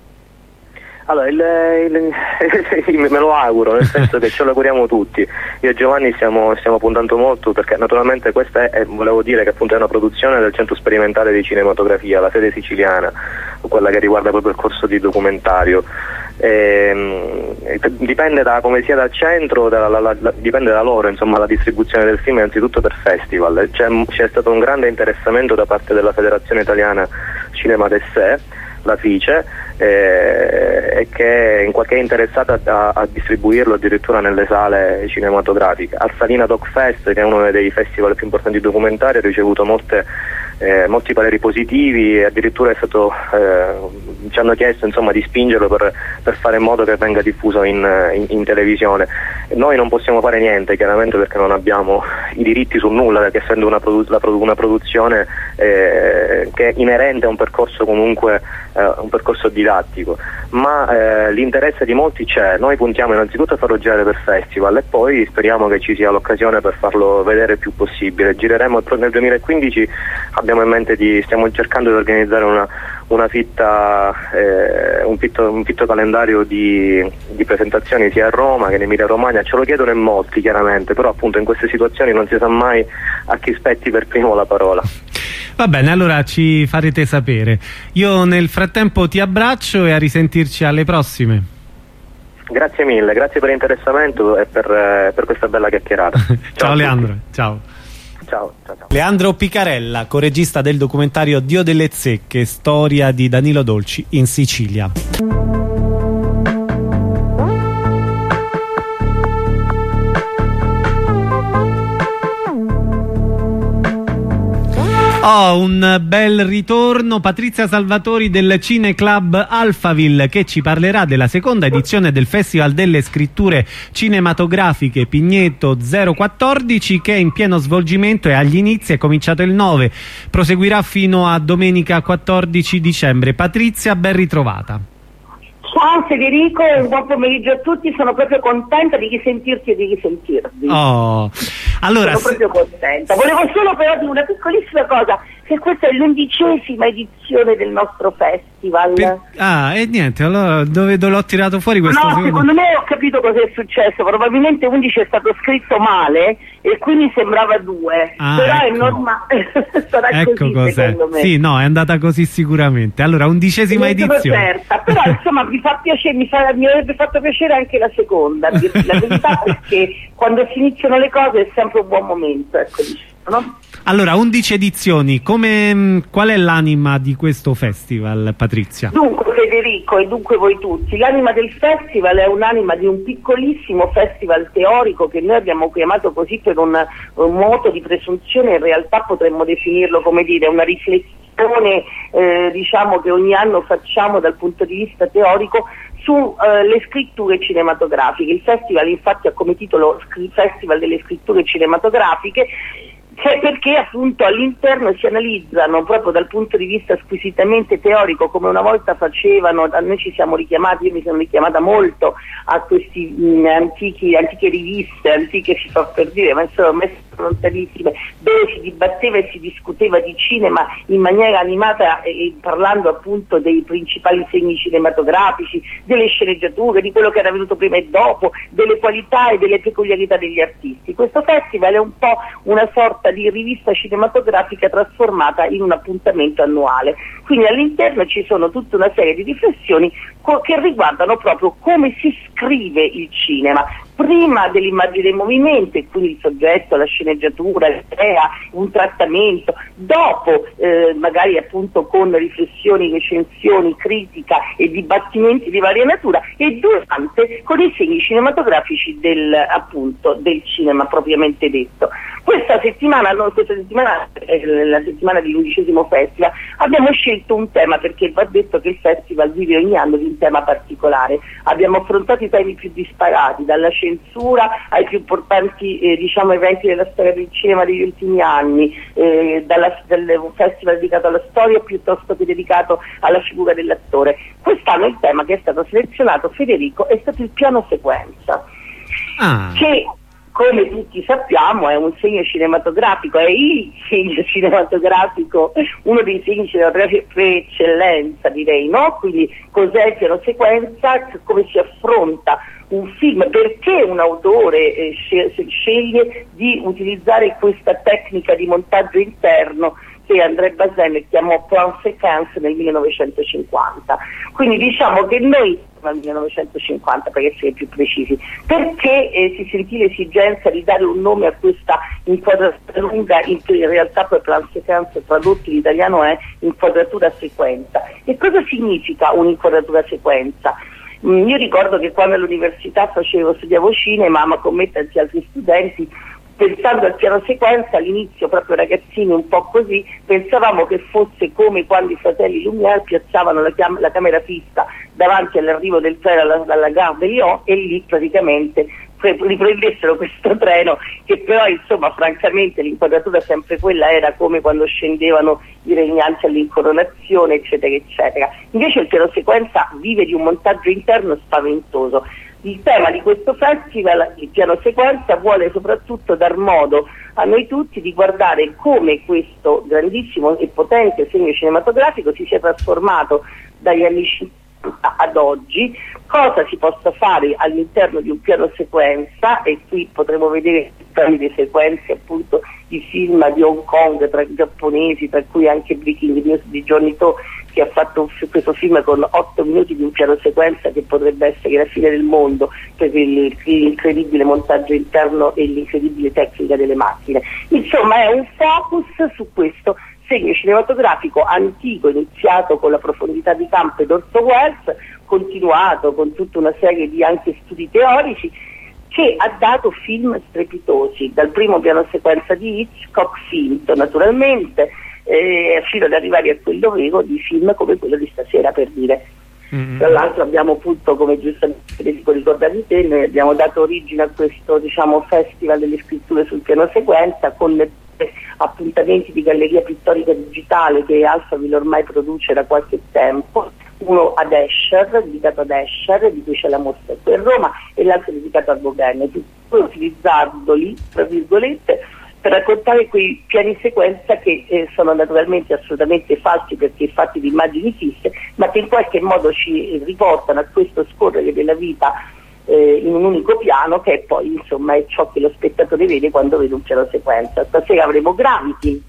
Allora, il, il, me lo auguro, nel senso che ce lo auguriamo tutti. Io e Giovanni stiamo, stiamo puntando molto, perché naturalmente questa è, volevo dire che appunto è una produzione del Centro Sperimentale di Cinematografia, la sede siciliana, quella che riguarda proprio il corso di documentario. E, dipende da come sia dal centro, da, la, la, la, dipende da loro, insomma, la distribuzione del film, innanzitutto per festival. C'è, c'è stato un grande interessamento da parte della Federazione Italiana Cinema d'Essè, la FICE, eh, e che in qualche è interessata a, a distribuirlo addirittura nelle sale cinematografiche. Al Salina Doc Fest, che è uno dei festival più importanti documentari, ha ricevuto molte eh, molti pareri positivi e addirittura è stato, eh, ci hanno chiesto insomma di spingerlo per, per fare in modo che venga diffuso in, in, in televisione. Noi non possiamo fare niente chiaramente perché non abbiamo i diritti su nulla, perché essendo una, produ- la produ- una produzione eh, che è inerente a un percorso comunque eh, un percorso didattico, ma eh, l'interesse di molti c'è. Noi puntiamo innanzitutto a farlo girare per festival e poi speriamo che ci sia l'occasione per farlo vedere il più possibile. Gireremo nel duemilaquindici, abbiamo in mente di, stiamo cercando di organizzare una, una fitta, eh, un, fitto, un fitto calendario di, di presentazioni sia a Roma che in Emilia Romagna. Ce lo chiedono in molti chiaramente, però appunto in queste situazioni non si sa mai a chi spetti per primo la parola. Va bene, allora ci farete sapere. Io nel frattempo ti abbraccio e a risentirci alle prossime. Grazie mille, grazie per l'interessamento e per, eh, per questa bella chiacchierata. Ciao, ciao Leandro, ciao. Ciao, ciao, ciao. Leandro Picarella, coregista del documentario Dio delle Zecche, storia di Danilo Dolci in Sicilia. Oh, un bel ritorno. Patrizia Salvatori del Cineclub Alphaville, che ci parlerà della seconda edizione del Festival delle Scritture Cinematografiche Pigneto zero quattordici, che è in pieno svolgimento e agli inizi, è cominciato il nove, proseguirà fino a domenica quattordici dicembre. Patrizia, ben ritrovata. Ciao Federico, un buon pomeriggio a tutti, sono proprio contenta di risentirti e di risentirvi. Oh, allora, sono proprio contenta. Volevo solo però dire una piccolissima cosa, che questa è l'undicesima edizione del nostro festival. Per... Ah, e niente, allora dove l'ho tirato fuori questo? No, secondo... secondo me ho capito cosa è successo, probabilmente undici è stato scritto male e quindi sembrava due, ah, però ecco. è normale, sarà ecco così cos'è. secondo me. Sì, no, è andata così sicuramente. Allora, undicesima ne sono edizione. certa, però insomma mi fa piacere, mi, fa, mi avrebbe fatto piacere anche la seconda, a dirti la verità, perché quando si iniziano le cose è sempre un buon momento, ecco, diciamo, no? Allora, undici edizioni, come, qual è l'anima di questo festival, Patrizia? Dunque Federico e dunque voi tutti, l'anima del festival è un'anima di un piccolissimo festival teorico che noi abbiamo chiamato così per un, un moto di presunzione, in realtà potremmo definirlo, come dire, una riflessione eh, diciamo che ogni anno facciamo dal punto di vista teorico sulle uh, scritture cinematografiche. Il festival infatti ha come titolo Festival delle Scritture Cinematografiche, cioè perché appunto all'interno si analizzano proprio dal punto di vista squisitamente teorico, come una volta facevano, noi ci siamo richiamati, io mi sono richiamata molto a queste antiche riviste, antiche si fa per dire, ma insomma messe lontanissime, dove si dibatteva e si discuteva di cinema in maniera animata e, e parlando appunto dei principali segni cinematografici, delle sceneggiature, di quello che era venuto prima e dopo, delle qualità e delle peculiarità degli artisti. Questo festival è un po' una sorta di rivista cinematografica trasformata in un appuntamento annuale, quindi all'interno ci sono tutta una serie di riflessioni che riguardano proprio come si scrive il cinema, prima dell'immagine in movimento, e quindi il soggetto, la sceneggiatura, l'idea, un trattamento, dopo eh, magari appunto con riflessioni, recensioni, critica e dibattimenti di varia natura, e durante con i segni cinematografici del, appunto, del cinema propriamente detto. Questa settimana, no, questa settimana è la settimana dell'undicesimo festival, abbiamo scelto un tema perché va detto che il festival vive ogni anno di un tema particolare. Abbiamo affrontato i temi più disparati, dalla censura ai più importanti eh, diciamo, eventi della storia del cinema degli ultimi anni, eh, dalla, dal festival dedicato alla storia piuttosto che dedicato alla figura dell'attore. Quest'anno il tema che è stato selezionato, Federico, è stato il piano sequenza, ah. che come tutti sappiamo è un segno cinematografico, è il segno cinematografico, uno dei segni cinematografici per eccellenza, direi, no? Quindi cos'è il piano sequenza, come si affronta un film, perché un autore eh, sceglie di utilizzare questa tecnica di montaggio interno che André Bazin chiamò plan séquence nel millenovecentocinquanta. Quindi diciamo che noi nel millenovecentocinquanta, per essere più precisi, perché eh, si sentì l'esigenza di dare un nome a questa inquadratura lunga, in, in realtà poi plan séquence tradotto in italiano è inquadratura sequenza. E cosa significa un'inquadratura sequenza? Mm, io ricordo che quando all'università facevo, studiavo cinema, ma con me tanti altri studenti, pensando al piano sequenza all'inizio, proprio ragazzini un po' così, pensavamo che fosse come quando i fratelli Lumière piazzavano la, cam- la camera fissa davanti all'arrivo del treno alla, alla Gare de Lyon, e lì praticamente riprendessero questo treno, che però insomma francamente l'inquadratura sempre quella era come quando scendevano i regnanti all'incoronazione, eccetera eccetera. Invece il piano sequenza vive di un montaggio interno spaventoso. Il tema di questo festival, il piano sequenza, vuole soprattutto dar modo a noi tutti di guardare come questo grandissimo e potente segno cinematografico si sia trasformato dagli anni cinquanta ad oggi, cosa si possa fare all'interno di un piano sequenza, e qui potremo vedere tramite sequenze appunto i film di Hong Kong tra i giapponesi, tra cui anche Breaking News di Johnny To, che ha fatto questo film con otto minuti di un piano sequenza che potrebbe essere la fine del mondo per il, l'incredibile montaggio interno e l'incredibile tecnica delle macchine. Insomma, è un focus su questo segno cinematografico antico, iniziato con la profondità di campo ed Orson Welles, continuato con tutta una serie di anche studi teorici, che ha dato film strepitosi, dal primo piano sequenza di Hitchcock finto naturalmente, eh, fino ad arrivare a quello vero di film come quello di stasera, per dire. Mm-hmm. Tra l'altro abbiamo appunto, come giustamente Federico ricordavi te, noi abbiamo dato origine a questo, diciamo, festival delle scritture sul piano sequenza, con appuntamenti di galleria pittorica digitale che Alphaville ormai produce da qualche tempo, uno ad Escher, dedicato ad Escher, di cui c'è la mostra qui a Roma, e l'altro dedicato a Gauguin, tutti utilizzandoli, tra virgolette, per raccontare quei piani sequenza che eh, sono naturalmente assolutamente falsi, perché fatti di immagini fisse, ma che in qualche modo ci riportano a questo scorrere della vita Eh, in un unico piano, che poi insomma è ciò che lo spettatore vede quando vede un piano sequenza. Stasera avremo Gravity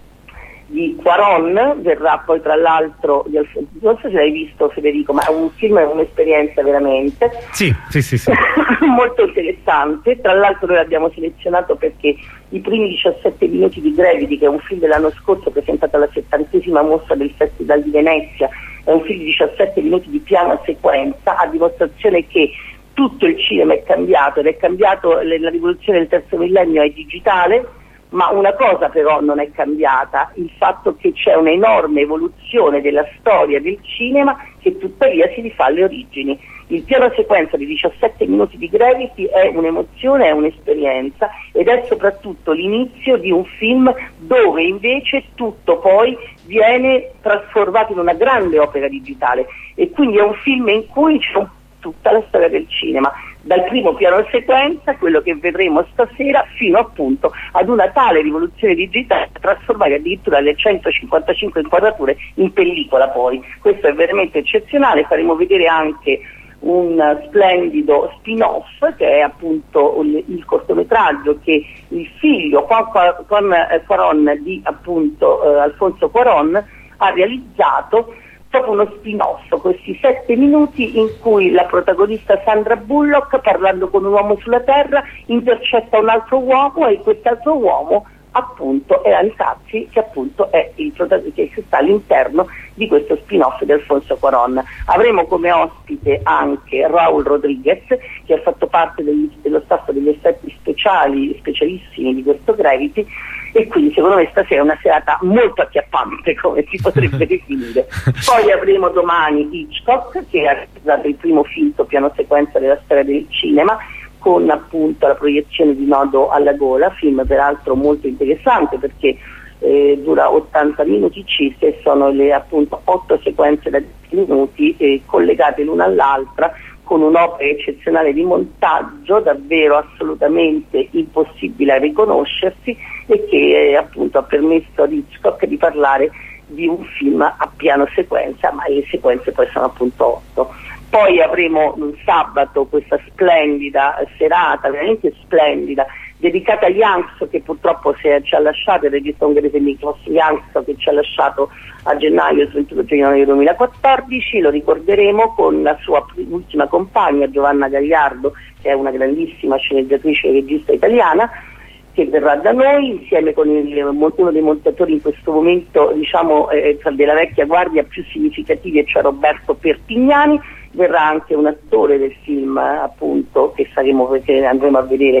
di Cuarón, verrà poi tra l'altro, non so se l'hai visto Federico, ma è un film, è un'esperienza veramente sì, sì, sì, sì. molto interessante. Tra l'altro noi l'abbiamo selezionato perché i primi diciassette minuti di Gravity, che è un film dell'anno scorso presentato alla settantesima mostra del Festival di Venezia, è un film di diciassette minuti di piano sequenza, a dimostrazione che tutto il cinema è cambiato, ed è cambiato, la rivoluzione del terzo millennio è digitale, ma una cosa però non è cambiata, il fatto che c'è un'enorme evoluzione della storia del cinema che tuttavia si rifà alle origini. Il piano sequenza di diciassette minuti di Gravity è un'emozione, è un'esperienza, ed è soprattutto l'inizio di un film dove invece tutto poi viene trasformato in una grande opera digitale, e quindi è un film in cui c'è un tutta la storia del cinema, dal primo piano sequenza, quello che vedremo stasera, fino appunto ad una tale rivoluzione digitale da trasformare addirittura le centocinquantacinque inquadrature in pellicola. Poi questo è veramente eccezionale. Faremo vedere anche un splendido spin-off, che è appunto il, il cortometraggio che il figlio con eh, Cuarón di appunto eh, Alfonso Cuarón ha realizzato, proprio uno spin-off, questi sette minuti in cui la protagonista Sandra Bullock, parlando con un uomo sulla Terra, intercetta un altro uomo, e quest'altro uomo appunto è Antazzi, che appunto è il protagonista che sta all'interno di questo spin-off di Alfonso Cuarón. Avremo come ospite anche Raúl Rodríguez, che ha fatto parte degli, dello staff degli effetti speciali, specialissimi di questo Gravity, e quindi secondo me stasera è una serata molto acchiappante, come si potrebbe definire. Poi avremo domani Hitchcock, che ha realizzato il primo finto piano sequenza della storia del cinema, con appunto la proiezione di Nodo alla gola, film peraltro molto interessante perché eh, dura ottanta minuti circa, e sono le appunto otto sequenze da dieci minuti eh, collegate l'una all'altra, con un'opera eccezionale di montaggio, davvero assolutamente impossibile a riconoscersi, e che eh, appunto ha permesso ad Hitchcock di parlare di un film a piano sequenza, ma le sequenze poi sono appunto otto. Poi avremo un sabato questa splendida serata, veramente splendida, dedicata a Yanks, che purtroppo si è, ci ha lasciato, il regista ungherese Miklos Yanks, che ci ha lasciato a gennaio, il ventuno gennaio duemilaquattordici. Lo ricorderemo con la sua ultima compagna Giovanna Gagliardo, che è una grandissima sceneggiatrice e regista italiana, che verrà da noi insieme con il, uno dei montatori in questo momento, diciamo, eh, della vecchia guardia più significativi, e cioè Roberto Pertignani. Verrà anche un attore del film, appunto, che saremo, che andremo a vedere,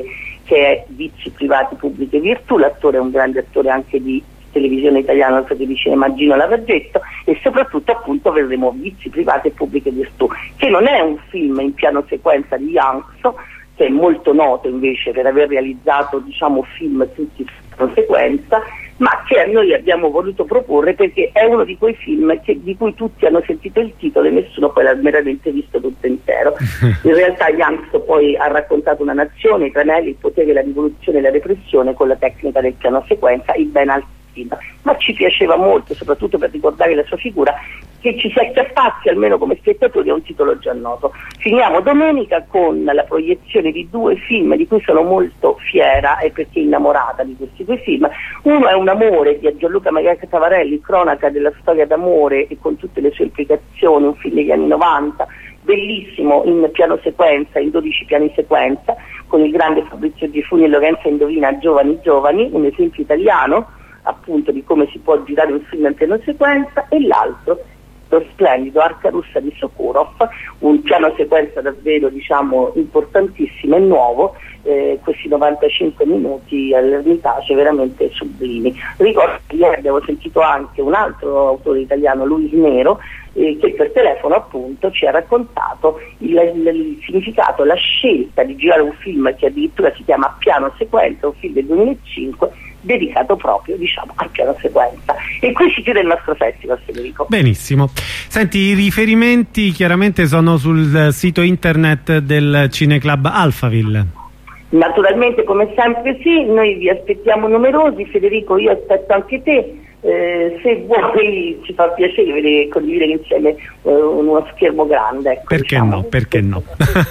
che è Vizi privati, pubbliche virtù. L'attore è un grande attore anche di televisione italiana, oltre che di cinema, Gino Lavaggetto, e soprattutto appunto vedremo Vizi privati e pubbliche virtù, che non è un film in piano sequenza di Ianzo, che è molto noto invece per aver realizzato, diciamo, film tutti in piano sequenza, ma che noi abbiamo voluto proporre perché è uno di quei film che, di cui tutti hanno sentito il titolo e nessuno poi l'ha veramente visto tutto intero. In realtà Ianzo poi ha raccontato una nazione, i tranelli, il potere, la rivoluzione e la repressione con la tecnica del piano sequenza in ben altri film. Ma ci piaceva molto, soprattutto per ricordare la sua figura, che ci si acchiappassi almeno come spettatori a un titolo già noto. Finiamo domenica con la proiezione di due film di cui sono molto fiera e perché innamorata di questi due film. Uno è Un amore di Gianluca Maria Tavarelli, cronaca della storia d'amore e con tutte le sue implicazioni, un film degli anni novanta, bellissimo in piano sequenza, in dodici piani sequenza, con il grande Fabrizio Gifuni e Lorenza Indovina, Giovani Giovani, un esempio italiano appunto di come si può girare un film in piano sequenza. E l'altro, lo splendido Arca Russa di Sokurov, un piano sequenza davvero, diciamo, importantissimo e nuovo, eh, questi novantacinque minuti all'Ermitaggio veramente sublimi. Ricordo che ieri abbiamo sentito anche un altro autore italiano, Luis Nero, eh, che per telefono appunto ci ha raccontato il, il, il significato, la scelta di girare un film che addirittura si chiama Piano Sequenza, un film del duemilacinque dedicato proprio, diciamo, al piano sequenza. E qui si chiude il nostro festival, Federico. Benissimo. Senti, i riferimenti chiaramente sono sul sito internet del Cineclub Alphaville. Naturalmente, come sempre sì, noi vi aspettiamo numerosi. Federico, io aspetto anche te. Eh, se vuoi, ci fa piacere vedere, condividere insieme eh, uno schermo grande, ecco, perché diciamo. no, perché no.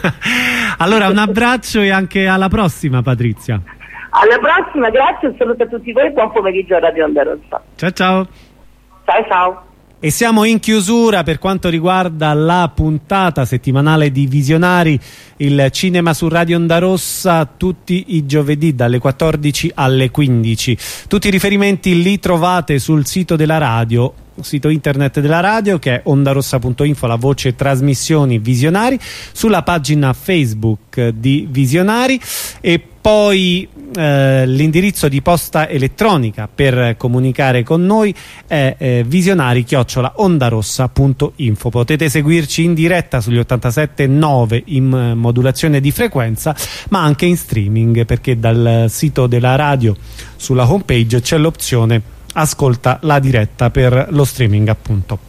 Allora un abbraccio e anche alla prossima, Patrizia. Alla prossima, grazie, un saluto a tutti voi e buon pomeriggio a Radio Onda Rossa. Ciao ciao. Ciao ciao. E siamo in chiusura per quanto riguarda la puntata settimanale di Visionari, il cinema su Radio Onda Rossa tutti i giovedì dalle quattordici alle quindici. Tutti i riferimenti li trovate sul sito della radio, sito internet della radio, che è ondarossa punto info, la voce trasmissioni Visionari, sulla pagina Facebook di Visionari, e poi eh, l'indirizzo di posta elettronica per comunicare con noi è eh, visionari chiocciola ondarossa punto info. Potete seguirci in diretta sugli ottantasette virgola nove in eh, modulazione di frequenza, ma anche in streaming, perché dal sito della radio sulla homepage c'è l'opzione ascolta la diretta per lo streaming, appunto.